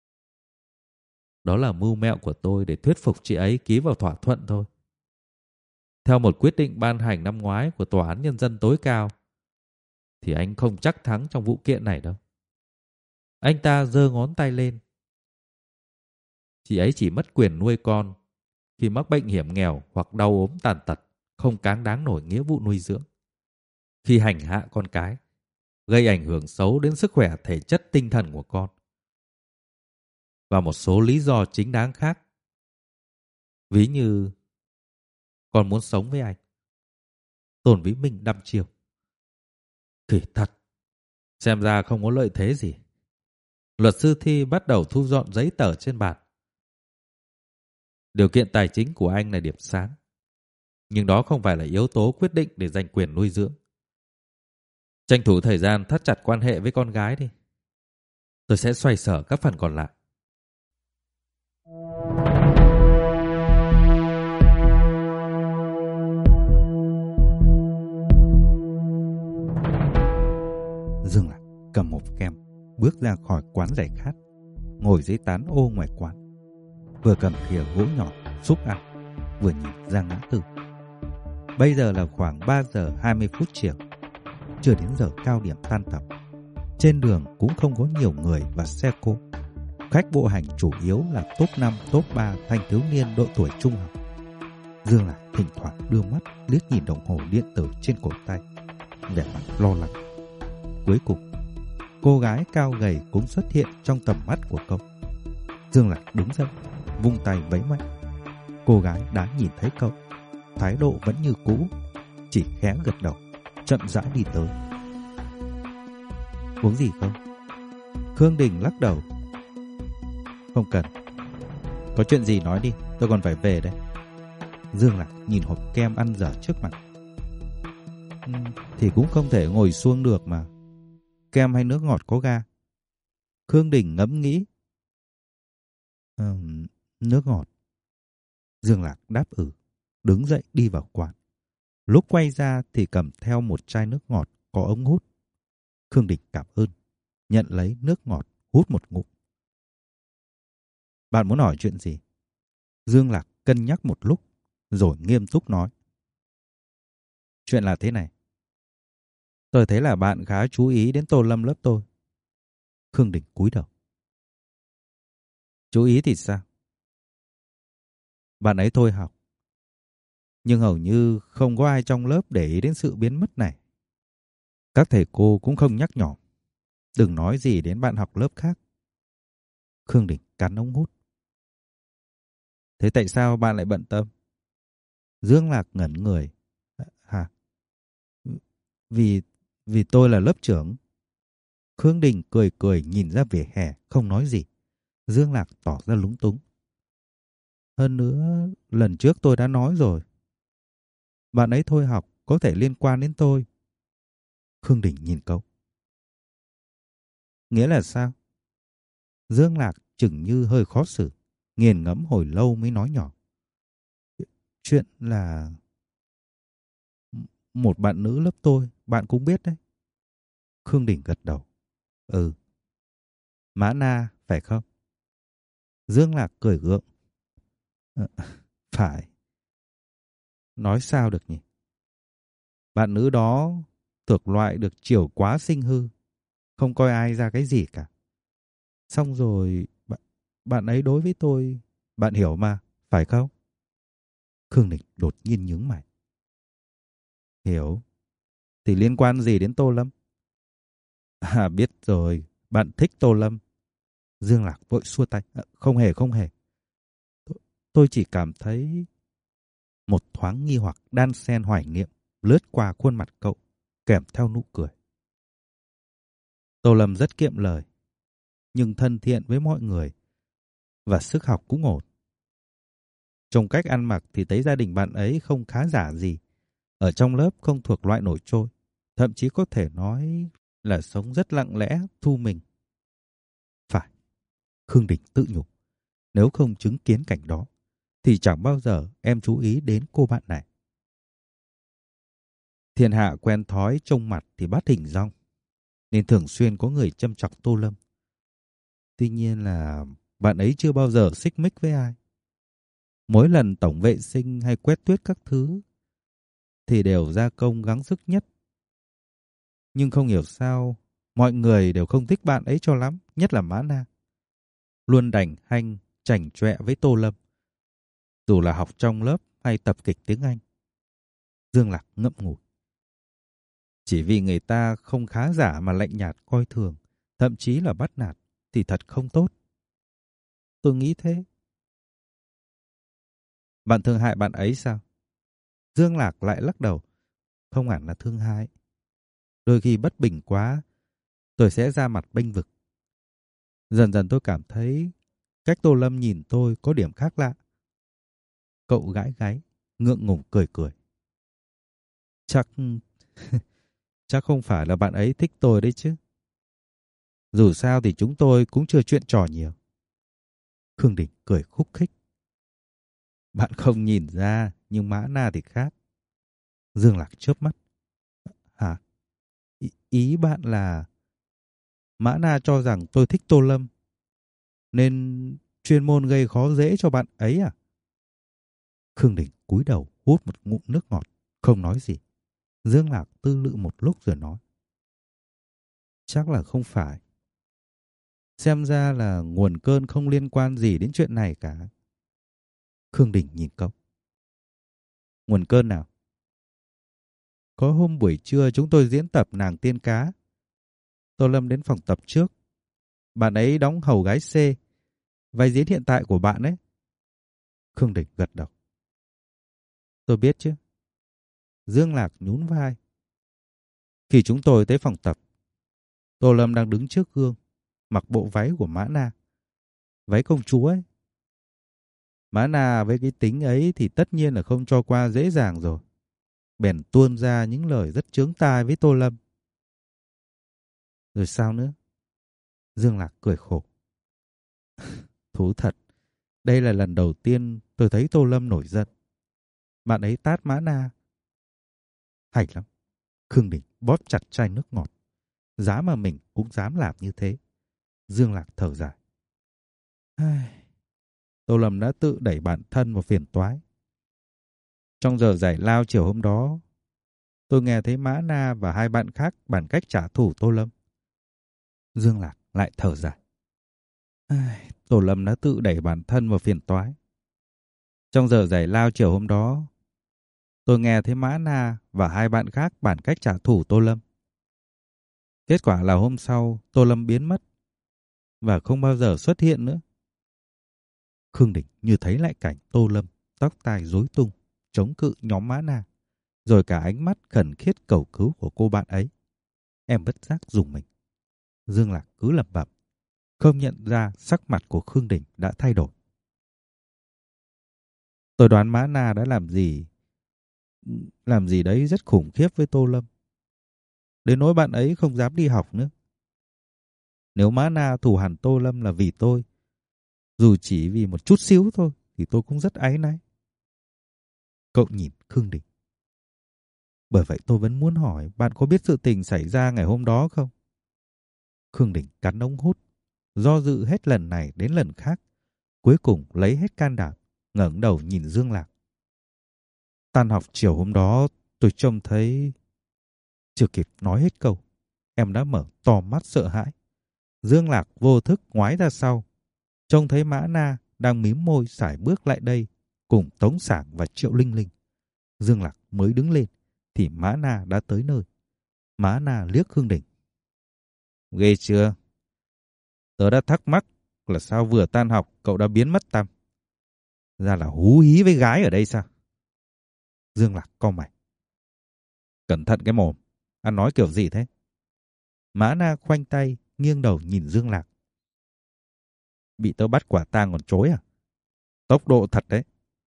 Đó là mưu mẹo của tôi để thuyết phục chị ấy ký vào thỏa thuận thôi. Theo một quyết định ban hành năm ngoái của Tòa án Nhân dân tối cao, thì anh không chắc thắng trong vụ kiện này đâu. Anh ta giơ ngón tay lên. Chị ấy chỉ mất quyền nuôi con khi mắc bệnh hiểm nghèo hoặc đau ốm tàn tật, không cáng đáng nổi nghĩa vụ nuôi dưỡng. Khi hành hạ con cái, gây ảnh hưởng xấu đến sức khỏe thể chất tinh thần của con. Và một số lý do chính đáng khác. Ví như con muốn sống với anh. Tôn Vĩ Minh đăm chiêu. Kỳ thật, xem ra không có lợi thế gì. Luật sư Thi bắt đầu thu dọn giấy tờ trên bàn. Điều kiện tài chính của anh là điểm sáng. Nhưng đó không phải là yếu tố quyết định để giành quyền nuôi dưỡng. Tranh thủ thời gian thắt chặt quan hệ với con gái đi. Tôi sẽ xoay sở các phần còn lại. Dương Lạc cầm hộp kem, bước ra khỏi quán giải khát, ngồi dưới tán ô ngoài quán, vừa cầm thìa gỗ nhỏ xúc ăn, vừa nhìn ra ngã tư. Bây giờ là khoảng ba giờ hai mươi phút chiều, chưa đến giờ cao điểm tan tầm. Trên đường cũng không có nhiều người và xe cộ. Khách bộ hành chủ yếu là top năm, top ba thanh thiếu niên độ tuổi trung học. Dương Lạc thỉnh thoảng đưa mắt liếc nhìn đồng hồ điện tử trên cổ tay, vẻ mặt lo lắng. Cuối cùng, cô gái cao gầy cũng xuất hiện trong tầm mắt của cậu. Dương Lạc đứng dậy, vung tay vẫy mạnh. Cô gái đã nhìn thấy cậu, thái độ vẫn như cũ, chỉ khẽ gật đầu, chậm rãi đi tới. Uống gì không? Khương Đình lắc đầu. Không cần. Có chuyện gì nói đi, tôi còn phải về đây. Dương Lạc nhìn hộp kem ăn dở trước mặt. Ừ, thì cũng không thể ngồi xuống được mà. Kem hay nước ngọt có ga? Khương Đình ngẫm nghĩ. Ừ, nước ngọt. Dương Lạc đáp ừ, đứng dậy đi vào quán. Lúc quay ra thì cầm theo một chai nước ngọt có ống hút. Khương Đình cảm ơn, nhận lấy nước ngọt, hút một ngụm. Bạn muốn hỏi chuyện gì? Dương Lạc cân nhắc một lúc, rồi nghiêm túc nói. Chuyện là thế này. Tôi thấy là bạn khá chú ý đến Tô Lâm lớp tôi. Khương Đình cúi đầu. Chú ý thì sao? Bạn ấy thôi học. Nhưng hầu như không có ai trong lớp để ý đến sự biến mất này. Các thầy cô cũng không nhắc nhở. Đừng nói gì đến bạn học lớp khác. Khương Đình cắn ống hút. Thế tại sao bạn lại bận tâm? Dương Lạc ngẩn người. Hả? Vì... vì tôi là lớp trưởng. Khương Đình cười cười nhìn ra vỉa hè, không nói gì. Dương Lạc tỏ ra lúng túng. Hơn nữa, lần trước tôi đã nói rồi. Bạn ấy thôi học có thể liên quan đến tôi. Khương Đình nhìn cậu. Nghĩa là sao? Dương Lạc chừng như hơi khó xử, nghiền ngẫm hồi lâu mới nói nhỏ. Chuyện là... một bạn nữ lớp tôi, bạn cũng biết đấy. Khương Đình gật đầu. Ừ. Mã Na, phải không? Dương Lạc cười gượng. À, phải. Nói sao được nhỉ? Bạn nữ đó thuộc loại được chiều quá sinh hư, không coi ai ra cái gì cả. Xong rồi, bạn, bạn ấy đối với tôi, bạn hiểu mà, phải không? Khương Đình đột nhiên nhướng mày. Hiểu. Thì liên quan gì đến Tô Lâm? À biết rồi, bạn thích Tô Lâm. Dương Lạc vội xua tay. À, không hề, không hề. Tôi, tôi chỉ cảm thấy... Một thoáng nghi hoặc đan xen hoài niệm lướt qua khuôn mặt cậu, kèm theo nụ cười. Tô Lâm rất kiệm lời, nhưng thân thiện với mọi người, và sức học cũng ổn. Trong cách ăn mặc thì thấy gia đình bạn ấy không khá giả gì. Ở trong lớp không thuộc loại nổi trội, thậm chí có thể nói là sống rất lặng lẽ, thu mình. Phải, Khương Đình tự nhủ, nếu không chứng kiến cảnh đó, thì chẳng bao giờ em chú ý đến cô bạn này. Thiên hạ quen thói trông mặt thì bắt hình dong, nên thường xuyên có người châm chọc Tô Lâm. Tuy nhiên là bạn ấy chưa bao giờ xích mích với ai. Mỗi lần tổng vệ sinh hay quét tuyết các thứ thì đều ra công gắng sức nhất. Nhưng không hiểu sao mọi người đều không thích bạn ấy cho lắm, nhất là Mã Na. Luôn đành hanh chảnh chọe với Tô Lâm, dù là học trong lớp hay tập kịch tiếng Anh. Dương Lạc ngậm ngùi. Chỉ vì người ta không khá giả mà lạnh nhạt coi thường, thậm chí là bắt nạt, thì thật không tốt. Tôi nghĩ thế. Bạn thương hại bạn ấy sao? Dương Lạc lại lắc đầu. Không hẳn là thương hại. Đôi khi bất bình quá, tôi sẽ ra mặt bênh vực. Dần dần tôi cảm thấy cách Tô Lâm nhìn tôi có điểm khác lạ. Cậu gãi gáy, ngượng ngùng cười cười. Chắc... chắc không phải là bạn ấy thích tôi đấy chứ. Dù sao thì chúng tôi cũng chưa chuyện trò nhiều. Khương Đình cười khúc khích. Bạn không nhìn ra, nhưng Mã Na thì khác. Dương Lạc chớp mắt. Hả? Ý, ý bạn là... Mã Na cho rằng tôi thích Tô Lâm, nên chuyên môn gây khó dễ cho bạn ấy à? Khương Đình cúi đầu hút một ngụm nước ngọt, không nói gì. Dương Lạc tư lự một lúc rồi nói. Chắc là không phải. Xem ra là nguồn cơn không liên quan gì đến chuyện này cả. Khương Đình nhìn cậu. Nguồn cơn nào? Có hôm buổi trưa chúng tôi diễn tập nàng tiên cá. Tô Lâm đến phòng tập trước. Bạn ấy đóng hầu gái C, vai diễn hiện tại của bạn ấy. Khương Đình gật đầu. Tôi biết chứ. Dương Lạc nhún vai. Khi chúng tôi tới phòng tập, Tô Lâm đang đứng trước gương, mặc bộ váy của Mã Na. Váy công chúa ấy. Mã Na với cái tính ấy thì tất nhiên là không cho qua dễ dàng rồi. Bèn tuôn ra những lời rất chướng tai với Tô Lâm. Rồi sao nữa? Dương Lạc cười khổ. Thú thật, đây là lần đầu tiên tôi thấy Tô Lâm nổi giận. Bạn ấy tát Mã Na. Hay lắm. Khương Đình bóp chặt chai nước ngọt. Giá mà mình cũng dám làm như thế. Dương Lạc thở dài. Tô Lâm đã tự đẩy bản thân vào phiền toái. Trong giờ giải lao chiều hôm đó, tôi nghe thấy Mã Na và hai bạn khác bàn cách trả thù Tô Lâm. Dương Lạc lại thở dài. Tô Lâm đã tự đẩy bản thân vào phiền toái. Trong giờ giải lao chiều hôm đó, tôi nghe thấy Mã Na và hai bạn khác bàn cách trả thù Tô Lâm. Kết quả là hôm sau Tô Lâm biến mất và không bao giờ xuất hiện nữa. Khương Đình như thấy lại cảnh Tô Lâm tóc tai rối tung, chống cự nhóm Mã Na, rồi cả ánh mắt khẩn khiết cầu cứu của cô bạn ấy. Em bất giác rùng mình. Dương Lạc cứ lẩm bẩm, không nhận ra sắc mặt của Khương Đình đã thay đổi. Tôi đoán Mã Na đã làm gì, làm gì đấy rất khủng khiếp với Tô Lâm. Đến nỗi bạn ấy không dám đi học nữa. Nếu Mã Na thù hằn Tô Lâm là vì tôi, dù chỉ vì một chút xíu thôi, thì tôi cũng rất áy náy. Cậu nhìn Khương Đình. Bởi vậy tôi vẫn muốn hỏi, bạn có biết sự tình xảy ra ngày hôm đó không? Khương Đình cắn ống hút, do dự hết lần này đến lần khác. Cuối cùng lấy hết can đảm, ngẩng đầu nhìn Dương Lạc. Tan học chiều hôm đó, tôi trông thấy... Chưa kịp nói hết câu, em đã mở to mắt sợ hãi. Dương Lạc vô thức ngoái ra sau, trông thấy Mã Na đang mím môi sải bước lại đây, cùng Tống Sảng và Triệu Linh Linh. Dương Lạc mới đứng lên, thì Mã Na đã tới nơi. Mã Na liếc Khương Đình. Ghê chưa? Tớ đã thắc mắc là sao vừa tan học cậu đã biến mất tăm. Ra là hú hí với gái ở đây sao? Dương Lạc cau mày. Cẩn thận cái mồm, ăn nói kiểu gì thế? Mã Na khoanh tay, nghiêng đầu nhìn Dương Lạc. Bị tớ bắt quả tang còn chối à? Tốc độ thật đấy.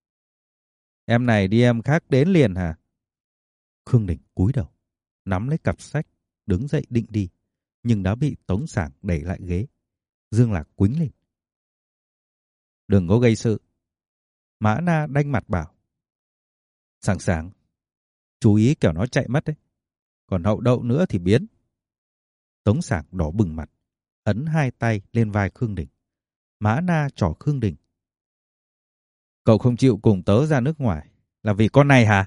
Em này đi em khác đến liền hả? Khương Đình cúi đầu, nắm lấy cặp sách, đứng dậy định đi, nhưng đã bị Tống Sảng đẩy lại ghế. Dương Lạc quýnh lên. Đừng có gây sự. Mã Na đanh mặt bảo. Sảng Sảng, chú ý kẻo nó chạy mất đấy. Còn hậu đậu nữa thì biến. Tống Sảng đỏ bừng mặt, ấn hai tay lên vai Khương Đình. Mã Na trỏ Khương Đình. Cậu không chịu cùng tớ ra nước ngoài là vì con này hả?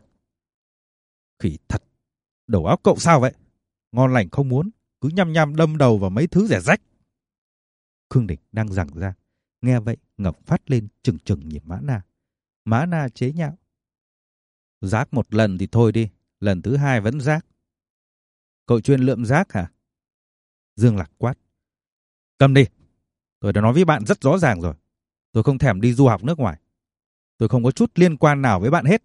Khỉ thật. Đầu óc cậu sao vậy? Ngon lành không muốn, cứ nhăm nhăm đâm đầu vào mấy thứ rẻ rách. Khương Đình đang giằng ra, nghe vậy ngẩng phát lên chừng chừng nhìn Mã Na. Mã Na chế nhạo. Rác một lần thì thôi đi, lần thứ hai vẫn rác. Cậu chuyên lượm rác hả? Dương Lạc quát. Cầm đi. Tôi đã nói với bạn rất rõ ràng rồi. Tôi không thèm đi du học nước ngoài. Tôi không có chút liên quan nào với bạn hết.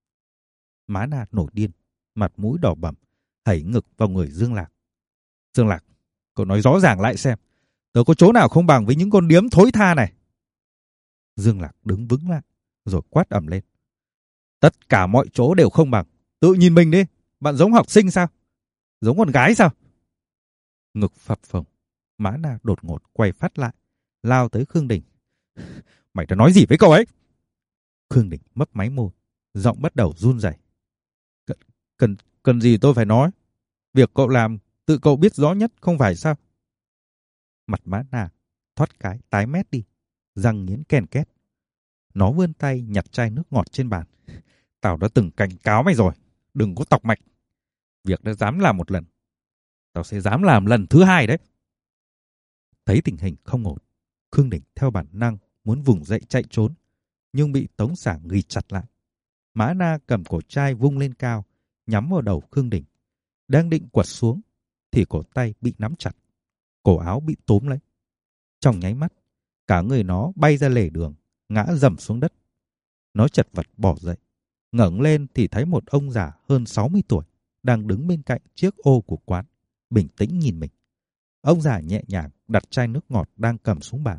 Má Na nổi điên, mặt mũi đỏ bầm, hẩy ngực vào người Dương Lạc. Dương Lạc, cậu nói rõ ràng lại xem. Tớ có chỗ nào không bằng với những con điếm thối tha này? Dương Lạc đứng vững lại, rồi quát ầm lên. Tất cả mọi chỗ đều không bằng. Tự nhìn mình đi. Bạn giống học sinh sao? Giống con gái sao? Ngực phập phồng, Mã Na đột ngột quay phát lại, lao tới Khương Đình. Mày đã nói gì với cậu ấy? Khương Đình mấp máy môi, giọng bắt đầu run rẩy. Cần, cần, cần gì tôi phải nói? Việc cậu làm, tự cậu biết rõ nhất không phải sao? Mặt Mã Na thoát cái tái mét đi, răng nghiến ken két. Nó vươn tay nhặt chai nước ngọt trên bàn. Tao đã từng cảnh cáo mày rồi, đừng có tọc mạch. Việc đã dám làm một lần, tao sẽ dám làm lần thứ hai đấy. Thấy tình hình không ổn, Khương Đình theo bản năng muốn vùng dậy chạy trốn, nhưng bị Tống Sảng ghi chặt lại. Mã Na cầm cổ chai vung lên cao, nhắm vào đầu Khương Đình. Đang định quật xuống, thì cổ tay bị nắm chặt, cổ áo bị túm lấy. Trong nháy mắt, cả người nó bay ra lề đường, ngã dầm xuống đất. Nó chật vật bỏ dậy, ngẩng lên thì thấy một ông già hơn sáu mươi tuổi đang đứng bên cạnh chiếc ô của quán, bình tĩnh nhìn mình. Ông già nhẹ nhàng đặt chai nước ngọt đang cầm xuống bàn.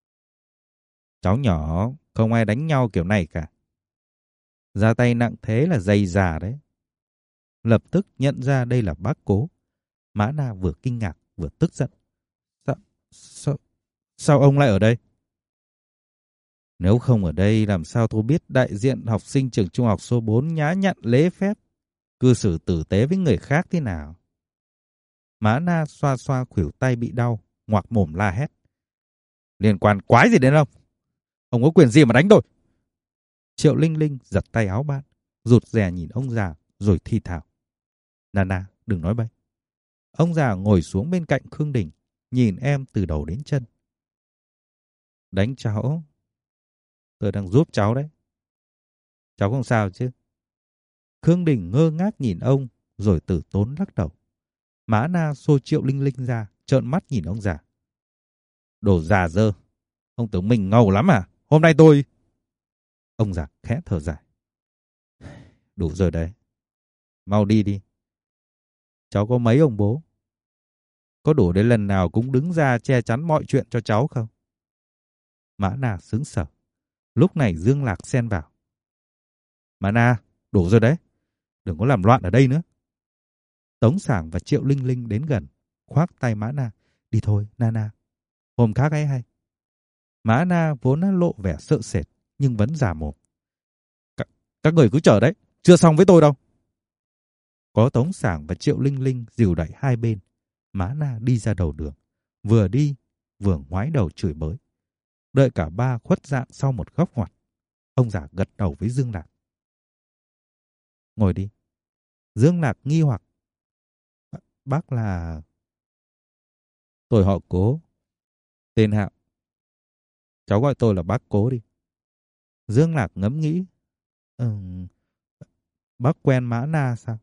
Cháu nhỏ, không ai đánh nhau kiểu này cả. Ra tay nặng thế là dày già đấy. Lập tức nhận ra đây là bác Cố. Mã Na vừa kinh ngạc vừa tức giận. Sao, sao, sao ông lại ở đây? Nếu không ở đây làm sao tôi biết đại diện học sinh trường trung học số bốn nhã nhặn lễ phép, cư xử tử tế với người khác thế nào? Mã Na xoa xoa khuỷu tay bị đau, ngoạc mồm la hét. Liên quan quái gì đến ông? Ông có quyền gì mà đánh tôi? Triệu Linh Linh giật tay áo bạn, rụt rè nhìn ông già rồi thi thào. Nana, đừng nói bậy. Ông già ngồi xuống bên cạnh Khương Đình, nhìn em từ đầu đến chân. Đánh cháu? Tôi đang giúp cháu đấy. Cháu không sao chứ? Khương Đình ngơ ngác nhìn ông, rồi từ tốn lắc đầu. Mã Na xô Triệu Linh Linh ra, trợn mắt nhìn ông già. Đồ già dơ. Ông tưởng mình ngầu lắm à? Hôm nay tôi... Ông già khẽ thở dài. Đủ rồi đấy. Mau đi đi. Cháu có mấy ông bố? Có đủ đến lần nào cũng đứng ra che chắn mọi chuyện cho cháu không? Mã Na sững sờ. Lúc này Dương Lạc xen vào. Mã Na, đủ rồi đấy. Đừng có làm loạn ở đây nữa. Tống Sảng và Triệu Linh Linh đến gần, khoác tay Mã Na. Đi thôi, Nana. Hôm khác ấy hay. Mã Na vốn đã lộ vẻ sợ sệt, nhưng vẫn giả mồm. Các, các người cứ chờ đấy, chưa xong với tôi đâu. Có Tống Sảng và Triệu Linh Linh dìu đẩy hai bên. Mã Na đi ra đầu đường, vừa đi vừa ngoái đầu chửi bới. Đợi cả ba khuất dạng sau một góc ngoặt, ông già gật đầu với Dương Lạc. Ngồi đi. Dương Lạc nghi hoặc. Bác là... Tôi họ Cố, tên Hạo. Cháu gọi tôi là bác Cố đi. Dương Lạc ngẫm nghĩ. Ừ, bác quen Mã Na sao?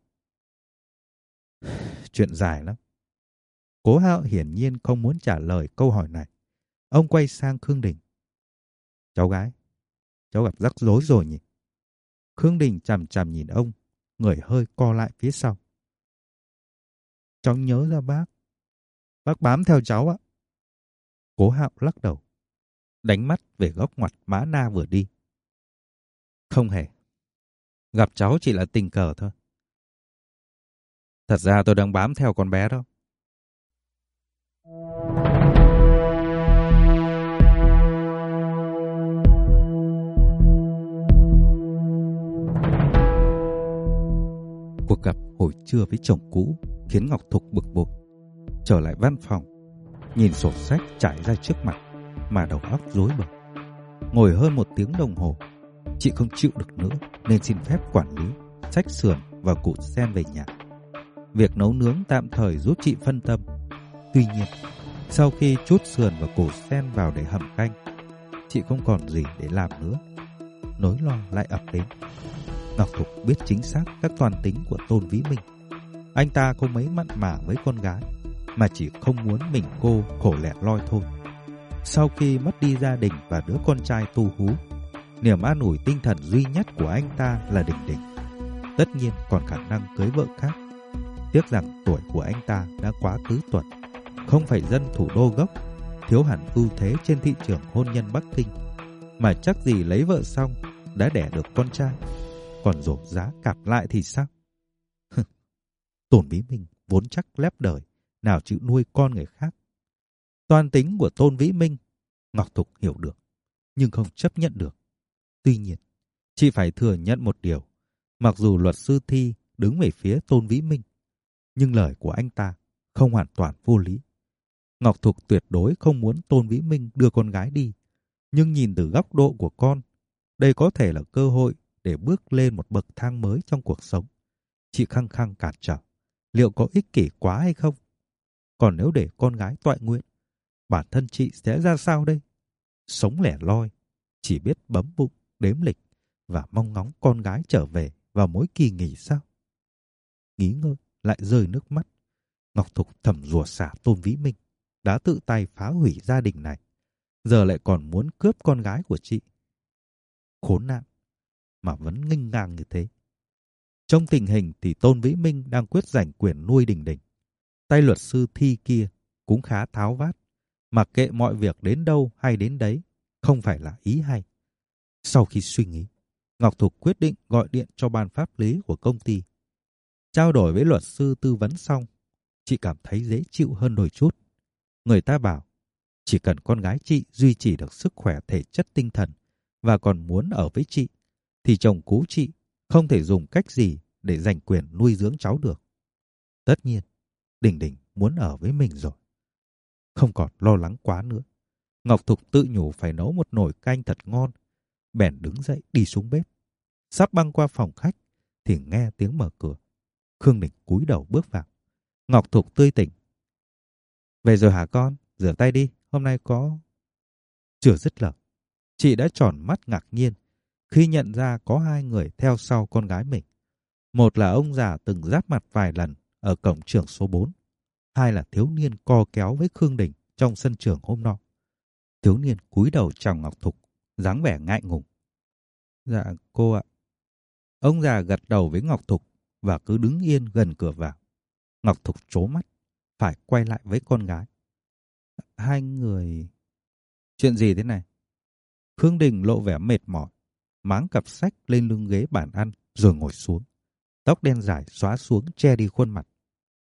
Chuyện dài lắm. Cố Hạo hiển nhiên không muốn trả lời câu hỏi này. Ông quay sang Khương Đình. Cháu gái, cháu gặp rắc rối rồi nhỉ? Khương Đình chằm chằm nhìn ông, người hơi co lại phía sau. Cháu nhớ ra bác. Bác bám theo cháu ạ. Cố Hạo lắc đầu, đánh mắt về góc ngoặt Mã Na vừa đi. Không hề. Gặp cháu chỉ là tình cờ thôi. Thật ra tôi đang bám theo con bé đó. Cuộc gặp hồi trưa với chồng cũ khiến Ngọc Thục bực bội. Trở lại văn phòng, nhìn sổ sách trải ra trước mặt mà đầu óc rối bời. Ngồi hơn một tiếng đồng hồ, chị không chịu được nữa nên xin phép quản lý xách sườn và củ sen về nhà. Việc nấu nướng tạm thời giúp chị phân tâm. Tuy nhiên, sau khi chút sườn và củ sen vào để hầm canh, chị không còn gì để làm nữa. Nỗi lo lại ập đến. Ngọc Thục biết chính xác các toan tính của Tôn Vĩ Minh. Anh ta không mấy mặn mà với con gái, mà chỉ không muốn mình cô khổ lẻ loi thôi. Sau khi mất đi gia đình và đứa con trai tu hú, niềm an ủi tinh thần duy nhất của anh ta là Đình Đình. Tất nhiên còn khả năng cưới vợ khác. Tiếc rằng tuổi của anh ta đã quá tứ tuần, không phải dân thủ đô gốc, thiếu hẳn ưu thế trên thị trường hôn nhân Bắc Kinh, mà chắc gì lấy vợ xong đã đẻ được con trai, còn rổ giá cặp lại thì sao? Tôn Vĩ Minh vốn chắc lép đời, nào chịu nuôi con người khác. Toan tính của Tôn Vĩ Minh, Ngọc Thục hiểu được, nhưng không chấp nhận được. Tuy nhiên, chị phải thừa nhận một điều, mặc dù luật sư Thi đứng về phía Tôn Vĩ Minh, nhưng lời của anh ta không hoàn toàn vô lý. Ngọc Thục tuyệt đối không muốn Tôn Vĩ Minh đưa con gái đi, nhưng nhìn từ góc độ của con, đây có thể là cơ hội để bước lên một bậc thang mới trong cuộc sống. Chị khăng khăng cản trở, liệu có ích kỷ quá hay không? Còn nếu để con gái toại nguyện, bản thân chị sẽ ra sao đây? Sống lẻ loi, chỉ biết bấm bụng, đếm lịch và mong ngóng con gái trở về vào mỗi kỳ nghỉ sao? Nghĩ ngợi lại rơi nước mắt. Ngọc Thục thầm rủa xả Tôn Vĩ Minh đã tự tay phá hủy gia đình này, giờ lại còn muốn cướp con gái của chị. Khốn nạn, mà vẫn nghênh ngang như thế. Trong tình hình thì Tôn Vĩ Minh đang quyết giành quyền nuôi Đình Đình. Tay luật sư Thi kia cũng khá tháo vát, mặc kệ mọi việc đến đâu hay đến đấy, không phải là ý hay. Sau khi suy nghĩ, Ngọc Thục quyết định gọi điện cho ban pháp lý của công ty. Trao đổi với luật sư tư vấn xong, chị cảm thấy dễ chịu hơn đôi chút. Người ta bảo, chỉ cần con gái chị duy trì được sức khỏe thể chất tinh thần và còn muốn ở với chị, thì chồng cũ chị không thể dùng cách gì để giành quyền nuôi dưỡng cháu được. Tất nhiên, Đình Đình muốn ở với mình rồi. Không còn lo lắng quá nữa. Ngọc Thục tự nhủ phải nấu một nồi canh thật ngon. Bèn đứng dậy đi xuống bếp. Sắp băng qua phòng khách thì nghe tiếng mở cửa. Khương Đình cúi đầu bước vào. Ngọc Thục tươi tỉnh. Về rồi hả con? Rửa tay đi, hôm nay có... Chưa dứt lời, chị đã tròn mắt ngạc nhiên khi nhận ra có hai người theo sau con gái mình. Một là ông già từng giáp mặt vài lần ở cổng trường số bốn. Hai là thiếu niên co kéo với Khương Đình trong sân trường hôm nọ. Thiếu niên cúi đầu chào Ngọc Thục, dáng vẻ ngại ngùng. Dạ cô ạ. Ông già gật đầu với Ngọc Thục và cứ đứng yên gần cửa vào. Ngọc Thục trố mắt, phải quay lại với con gái. Hai người... Chuyện gì thế này? Khương Đình lộ vẻ mệt mỏi, máng cặp sách lên lưng ghế bàn ăn rồi ngồi xuống. Tóc đen dài xóa xuống che đi khuôn mặt.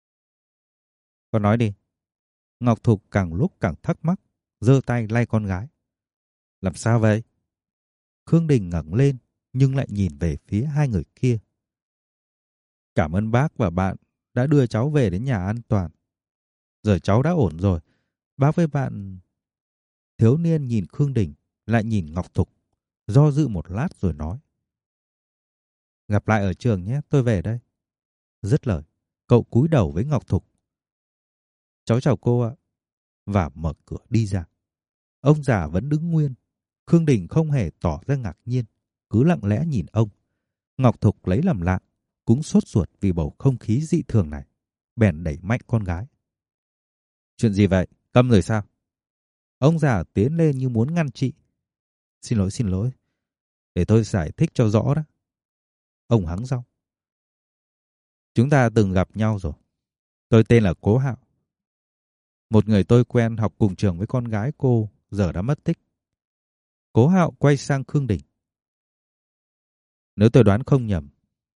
Con nói đi. Ngọc Thục càng lúc càng thắc mắc, giơ tay lay con gái. Làm sao vậy? Khương Đình ngẩng lên nhưng lại nhìn về phía hai người kia. Cảm ơn bác và bạn đã đưa cháu về đến nhà an toàn. Giờ cháu đã ổn rồi. Bác với bạn... Thiếu niên nhìn Khương Đình, lại nhìn Ngọc Thục, do dự một lát rồi nói. Gặp lại ở trường nhé, tôi về đây. Dứt lời, cậu cúi đầu với Ngọc Thục. Cháu chào cô ạ. Và mở cửa đi ra. Ông già vẫn đứng nguyên. Khương Đình không hề tỏ ra ngạc nhiên, cứ lặng lẽ nhìn ông. Ngọc Thục lấy làm lạ, cũng sốt ruột vì bầu không khí dị thường này. Bèn đẩy mạnh con gái. Chuyện gì vậy? Câm rồi sao? Ông già tiến lên như muốn ngăn chị. Xin lỗi, xin lỗi. Để tôi giải thích cho rõ đó. Ông hắng giọng. Chúng ta từng gặp nhau rồi. Tôi tên là Cố Hạo. Một người tôi quen học cùng trường với con gái cô giờ đã mất tích. Cố Hạo quay sang Khương Đình. Nếu tôi đoán không nhầm,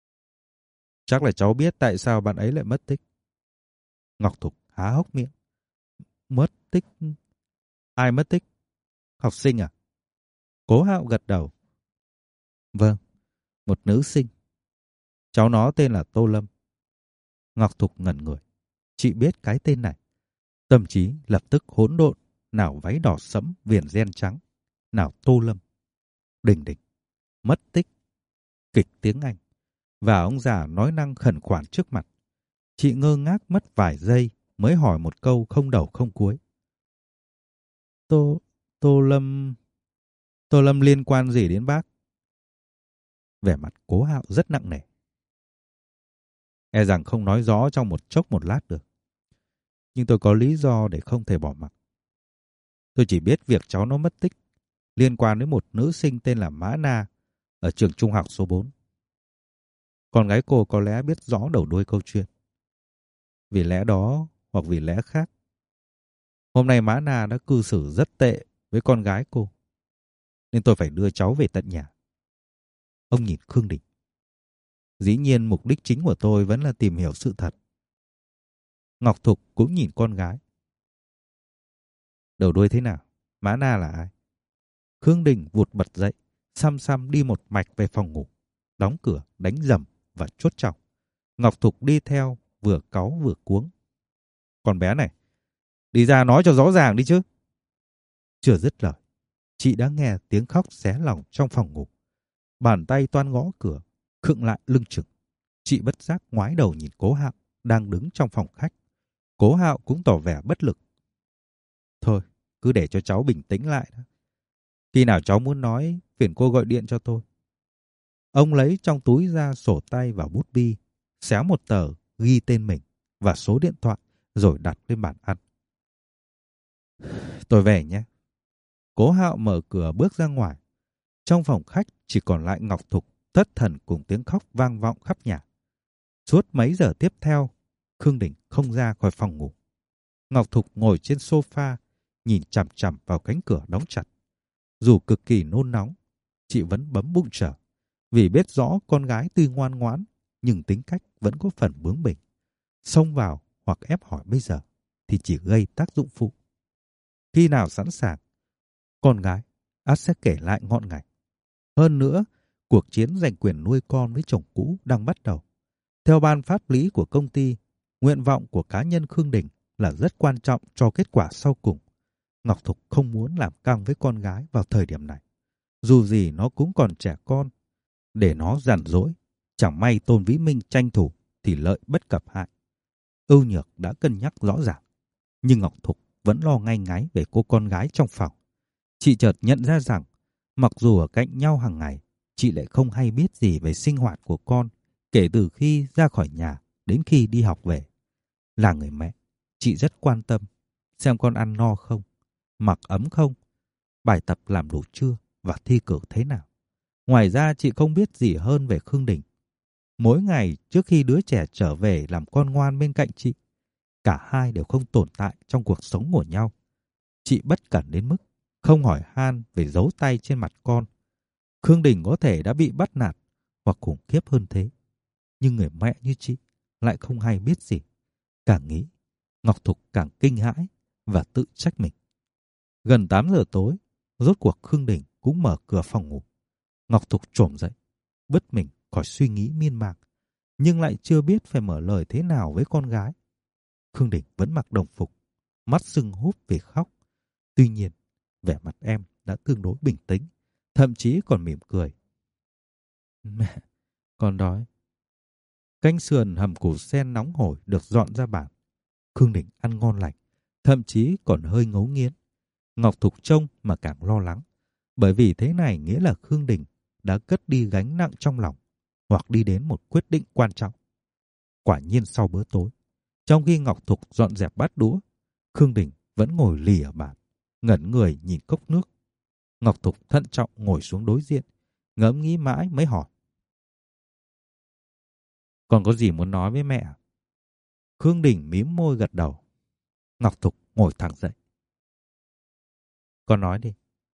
chắc là cháu biết tại sao bạn ấy lại mất tích. Ngọc Thục há hốc miệng. Mất tích? Ai mất tích? Học sinh à? Cố Hạo gật đầu. Vâng, một nữ sinh. Cháu nó tên là Tô Lâm. Ngọc Thục ngẩn người. Chị biết cái tên này. Tâm trí lập tức hỗn độn. Nào váy đỏ sẫm viền ren trắng, nào Tô Lâm. Đình Đình. Mất tích. Kịch tiếng Anh. Và ông già nói năng khẩn khoản trước mặt. Chị ngơ ngác mất vài giây mới hỏi một câu không đầu không cuối. Tô... Tô Lâm... Tô Lâm liên quan gì đến bác? Vẻ mặt Cố Hạo rất nặng nề. E rằng không nói rõ trong một chốc một lát được. Nhưng tôi có lý do để không thể bỏ mặc. Tôi chỉ biết việc cháu nó mất tích liên quan đến một nữ sinh tên là Mã Na ở trường trung học số bốn. Con gái cô có lẽ biết rõ đầu đuôi câu chuyện. Vì lẽ đó hoặc vì lẽ khác, hôm nay Mã Na đã cư xử rất tệ với con gái cô. Nên tôi phải đưa cháu về tận nhà. Ông nhìn Khương Đình. Dĩ nhiên mục đích chính của tôi vẫn là tìm hiểu sự thật. Ngọc Thục cũng nhìn con gái. Đầu đuôi thế nào? Mã Na là ai? Khương Đình vụt bật dậy, xăm xăm đi một mạch về phòng ngủ, đóng cửa, đánh rầm và chốt chọc. Ngọc Thục đi theo, vừa cáu vừa cuống. Con bé này, đi ra nói cho rõ ràng đi chứ. Chưa dứt lời, chị đã nghe tiếng khóc xé lòng trong phòng ngủ. Bàn tay toan gõ cửa, khựng lại lưng chừng. Chị bất giác ngoái đầu nhìn Cố Hạo đang đứng trong phòng khách. Cố Hạo cũng tỏ vẻ bất lực. Thôi, cứ để cho cháu bình tĩnh lại đó. Khi nào cháu muốn nói, phiền cô gọi điện cho tôi. Ông lấy trong túi ra sổ tay và bút bi, xé một tờ ghi tên mình và số điện thoại rồi đặt lên bàn ăn. Tôi về nhé. Cố Hạo mở cửa bước ra ngoài. Trong phòng khách chỉ còn lại Ngọc Thục thất thần cùng tiếng khóc vang vọng khắp nhà. Suốt mấy giờ tiếp theo, Khương Đình không ra khỏi phòng ngủ. Ngọc Thục ngồi trên sofa, nhìn chằm chằm vào cánh cửa đóng chặt. Dù cực kỳ nôn nóng, chị vẫn bấm bụng chờ, vì biết rõ con gái tuy ngoan ngoãn, nhưng tính cách vẫn có phần bướng bỉnh. Xông vào hoặc ép hỏi bây giờ thì chỉ gây tác dụng phụ. Khi nào sẵn sàng, con gái ắt sẽ kể lại ngọn ngành. Hơn nữa, cuộc chiến giành quyền nuôi con với chồng cũ đang bắt đầu. Theo ban pháp lý của công ty, nguyện vọng của cá nhân Khương Đình là rất quan trọng cho kết quả sau cùng. Ngọc Thục không muốn làm căng với con gái vào thời điểm này. Dù gì nó cũng còn trẻ con. Để nó giản dỗi, chẳng may Tôn Vĩ Minh tranh thủ thì lợi bất cập hại. Ưu Nhược đã cân nhắc rõ ràng. Nhưng Ngọc Thục vẫn lo ngay ngáy về cô con gái trong phòng. Chị chợt nhận ra rằng, mặc dù ở cạnh nhau hàng ngày, chị lại không hay biết gì về sinh hoạt của con, kể từ khi ra khỏi nhà đến khi đi học về. Là người mẹ, chị rất quan tâm xem con ăn no không, mặc ấm không, bài tập làm đủ chưa và thi cử thế nào. Ngoài ra chị không biết gì hơn về Khương Đình. Mỗi ngày trước khi đứa trẻ trở về làm con ngoan bên cạnh chị, cả hai đều không tồn tại trong cuộc sống của nhau. Chị bất cẩn đến mức không hỏi han về dấu tay trên mặt con. Khương Đình có thể đã bị bắt nạt hoặc khủng khiếp hơn thế. Nhưng người mẹ như chị lại không hay biết gì. Càng nghĩ, Ngọc Thục càng kinh hãi và tự trách mình. Gần tám giờ tối, rốt cuộc Khương Đình cũng mở cửa phòng ngủ. Ngọc Thục trồm dậy, bứt mình khỏi suy nghĩ miên man, nhưng lại chưa biết phải mở lời thế nào với con gái. Khương Đình vẫn mặc đồng phục, mắt sưng húp vì khóc. Tuy nhiên, vẻ mặt em đã tương đối bình tĩnh, thậm chí còn mỉm cười. Mẹ, con đói. Canh sườn hầm củ sen nóng hổi được dọn ra bàn. Khương Đình ăn ngon lành, thậm chí còn hơi ngấu nghiến. Ngọc Thục trông mà càng lo lắng, bởi vì thế này nghĩa là Khương Đình đã cất đi gánh nặng trong lòng, hoặc đi đến một quyết định quan trọng. Quả nhiên sau bữa tối, trong khi Ngọc Thục dọn dẹp bát đũa, Khương Đình vẫn ngồi lì ở bàn, ngẩn người nhìn cốc nước. Ngọc Thục thận trọng ngồi xuống đối diện, ngẫm nghĩ mãi mới hỏi. Còn có gì muốn nói với mẹ? Khương Đình mím môi gật đầu. Ngọc Thục ngồi thẳng dậy. Con nói đi.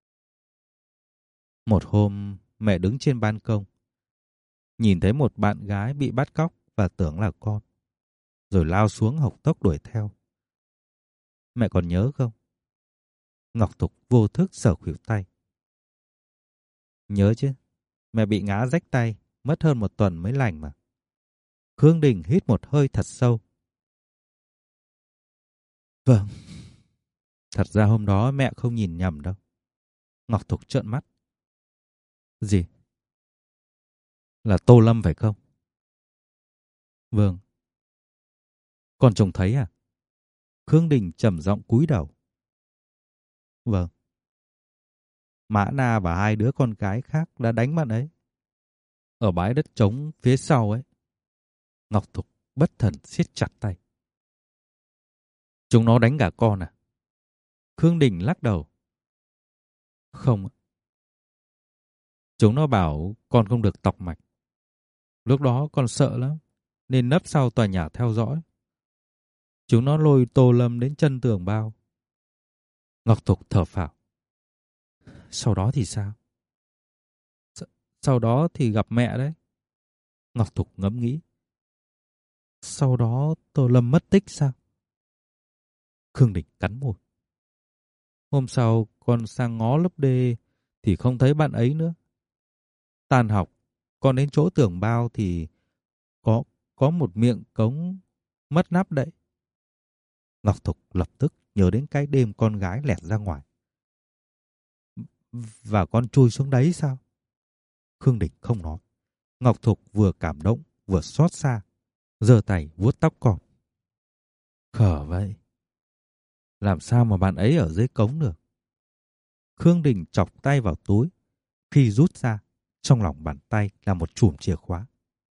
Một hôm, mẹ đứng trên ban công, nhìn thấy một bạn gái bị bắt cóc và tưởng là con, rồi lao xuống hộc tốc đuổi theo. Mẹ còn nhớ không? Ngọc Thục vô thức sờ khuỷu tay. Nhớ chứ, mẹ bị ngã rách tay, mất hơn một tuần mới lành mà. Khương Đình hít một hơi thật sâu. Vâng, thật ra hôm đó mẹ không nhìn nhầm đâu. Ngọc Thục trợn mắt. Gì? Là Tô Lâm phải không? Vâng. Con trông thấy à? Khương Đình trầm giọng cúi đầu. Vâng. Mã Na và hai đứa con gái khác đã đánh bạn ấy ở bãi đất trống phía sau ấy. Ngọc Thục bất thần siết chặt tay. Chúng nó đánh cả con à? Khương Đình lắc đầu. Không. Chúng nó bảo con không được tọc mạch. Lúc đó con sợ lắm, nên nấp sau tòa nhà theo dõi. Chúng nó lôi Tô Lâm đến chân tường bao. Ngọc Thục thở phào. Sau đó thì sao? S- sau đó thì gặp mẹ đấy. Ngọc Thục ngẫm nghĩ. Sau đó Tô Lâm mất tích sao? Khương Đình cắn môi. Hôm sau con sang ngó lớp D thì không thấy bạn ấy nữa. Tan học, con đến chỗ tường bao thì có có một miệng cống mất nắp đậy. Ngọc Thục lập tức nhớ đến cái đêm con gái lẻn ra ngoài. Và con chui xuống đấy sao? Khương Đình không nói. Ngọc Thục vừa cảm động vừa xót xa, giơ tay vuốt tóc con. Khờ vậy. Làm sao mà bạn ấy ở dưới cống được? Khương Đình chọc tay vào túi. Khi rút ra, trong lòng bàn tay là một chùm chìa khóa.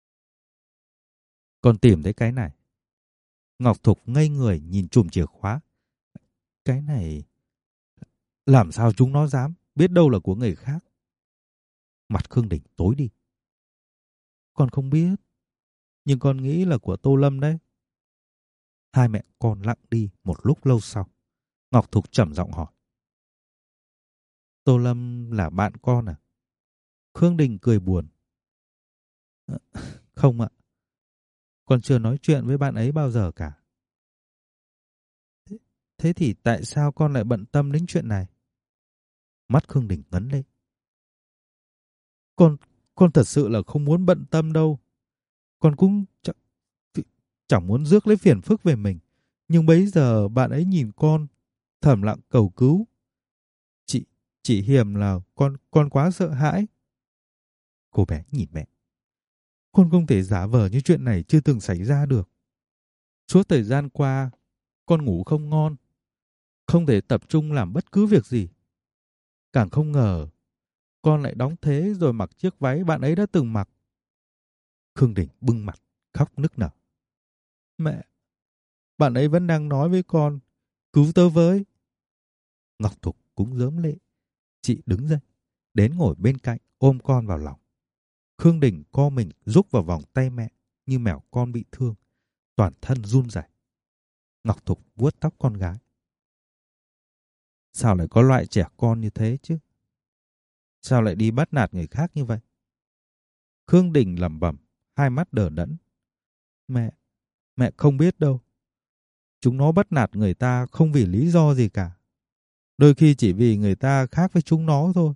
Con tìm thấy cái này. Ngọc Thục ngây người nhìn chùm chìa khóa. Cái này... Làm sao chúng nó dám, biết đâu là của người khác. Mặt Khương Đình tối đi. Con không biết, nhưng con nghĩ là của Tô Lâm đấy. Hai mẹ con lặng đi một lúc lâu sau. Ngọc Thục trầm giọng hỏi. Tô Lâm là bạn con à? Khương Đình cười buồn. Không ạ. Con chưa nói chuyện với bạn ấy bao giờ cả. Thế, thế thì tại sao con lại bận tâm đến chuyện này? Mắt Khương Đình ngấn lên. Con, con thật sự là không muốn bận tâm đâu. Con cũng chẳng, chẳng muốn rước lấy phiền phức về mình. Nhưng bấy giờ bạn ấy nhìn con, thầm lặng cầu cứu. Chị, chị Hiềm là con, con quá sợ hãi. Cô bé nhìn mẹ. Con không thể giả vờ như chuyện này chưa từng xảy ra được. Suốt thời gian qua, con ngủ không ngon. Không thể tập trung làm bất cứ việc gì. Càng không ngờ, con lại đóng thế rồi mặc chiếc váy bạn ấy đã từng mặc. Khương Đình bưng mặt, khóc nức nở. Mẹ, bạn ấy vẫn đang nói với con, cứu tớ với. Ngọc Thục cũng rớm lệ. Chị đứng dậy, đến ngồi bên cạnh, ôm con vào lòng. Khương Đình co mình rúc vào vòng tay mẹ như mèo con bị thương, toàn thân run rẩy. Ngọc Thục vuốt tóc con gái. Sao lại có loại trẻ con như thế chứ? Sao lại đi bắt nạt người khác như vậy? Khương Đình lẩm bẩm, hai mắt đờ đẫn. Mẹ, mẹ không biết đâu. Chúng nó bắt nạt người ta không vì lý do gì cả. Đôi khi chỉ vì người ta khác với chúng nó thôi.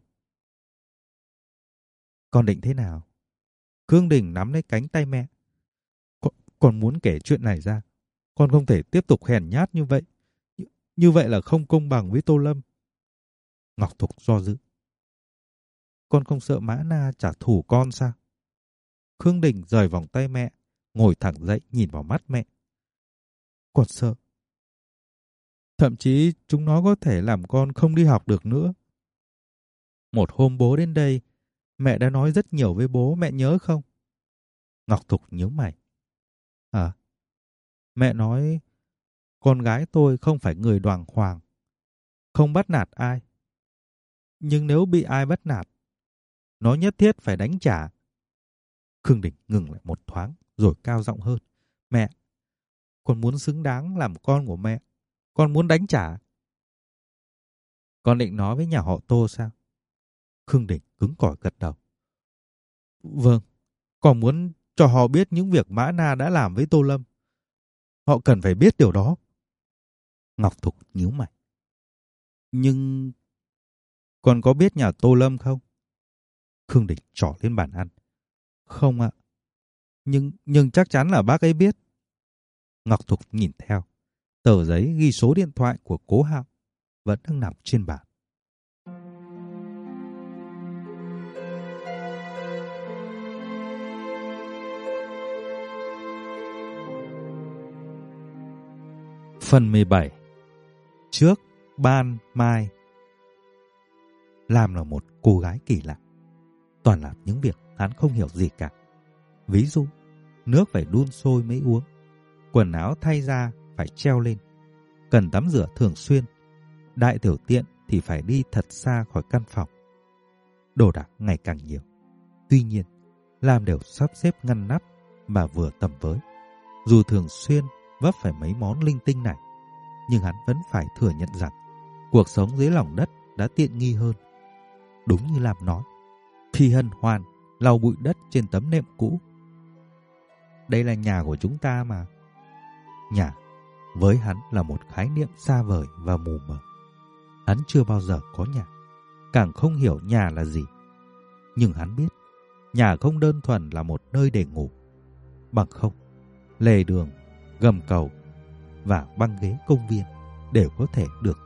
Con định thế nào? Khương Đình nắm lấy cánh tay mẹ. Con, con muốn kể chuyện này ra. Con không thể tiếp tục hèn nhát như vậy. Như, như vậy là không công bằng với Tô Lâm. Ngọc Thục do dự. Con không sợ Mã Na trả thù con sao? Khương Đình rời vòng tay mẹ, ngồi thẳng dậy nhìn vào mắt mẹ. Con sợ. Thậm chí chúng nó có thể làm con không đi học được nữa. Một hôm bố đến đây, mẹ đã nói rất nhiều với bố, mẹ nhớ không? Ngọc Thục nhớ mày. À, mẹ nói con gái tôi không phải người đoàng hoàng, không bắt nạt ai. Nhưng nếu bị ai bắt nạt, nó nhất thiết phải đánh trả. Khương Đình ngừng lại một thoáng rồi cao giọng hơn. Mẹ, con muốn xứng đáng làm con của mẹ. Con muốn đánh trả. Con định nói với nhà họ Tô sao? Khương Đình cứng cỏi gật đầu. Vâng, con muốn cho họ biết những việc Mã Na đã làm với Tô Lâm. Họ cần phải biết điều đó. Ngọc Thục nhíu mày. Nhưng con có biết nhà Tô Lâm không? Khương Đình trỏ lên bàn ăn. Không ạ. Nhưng nhưng chắc chắn là bác ấy biết. Ngọc Thục nhìn theo. Tờ giấy ghi số điện thoại của Cố Hạo vẫn đang nằm trên bàn. Phần mười bảy. Trước ban mai. Lam là một cô gái kỳ lạ. Toàn làm những việc hắn không hiểu gì cả. Ví dụ, nước phải đun sôi mới uống, Quần áo thay ra phải treo lên. Cần tắm rửa thường xuyên. Đại tiểu tiện thì phải đi thật xa khỏi căn phòng. Đồ đạc ngày càng nhiều. Tuy nhiên, Lam đều sắp xếp ngăn nắp mà vừa tầm với. Dù thường xuyên vấp phải mấy món linh tinh này, nhưng hắn vẫn phải thừa nhận rằng cuộc sống dưới lòng đất đã tiện nghi hơn. Đúng như Lam nói, Phi hân hoan lau bụi đất trên tấm nệm cũ. Đây là nhà của chúng ta mà. Nhà với hắn là một khái niệm xa vời và mù mờ. Hắn chưa bao giờ có nhà, càng không hiểu nhà là gì. Nhưng hắn biết, nhà không đơn thuần là một nơi để ngủ. Bằng không, lề đường, gầm cầu và băng ghế công viên đều có thể được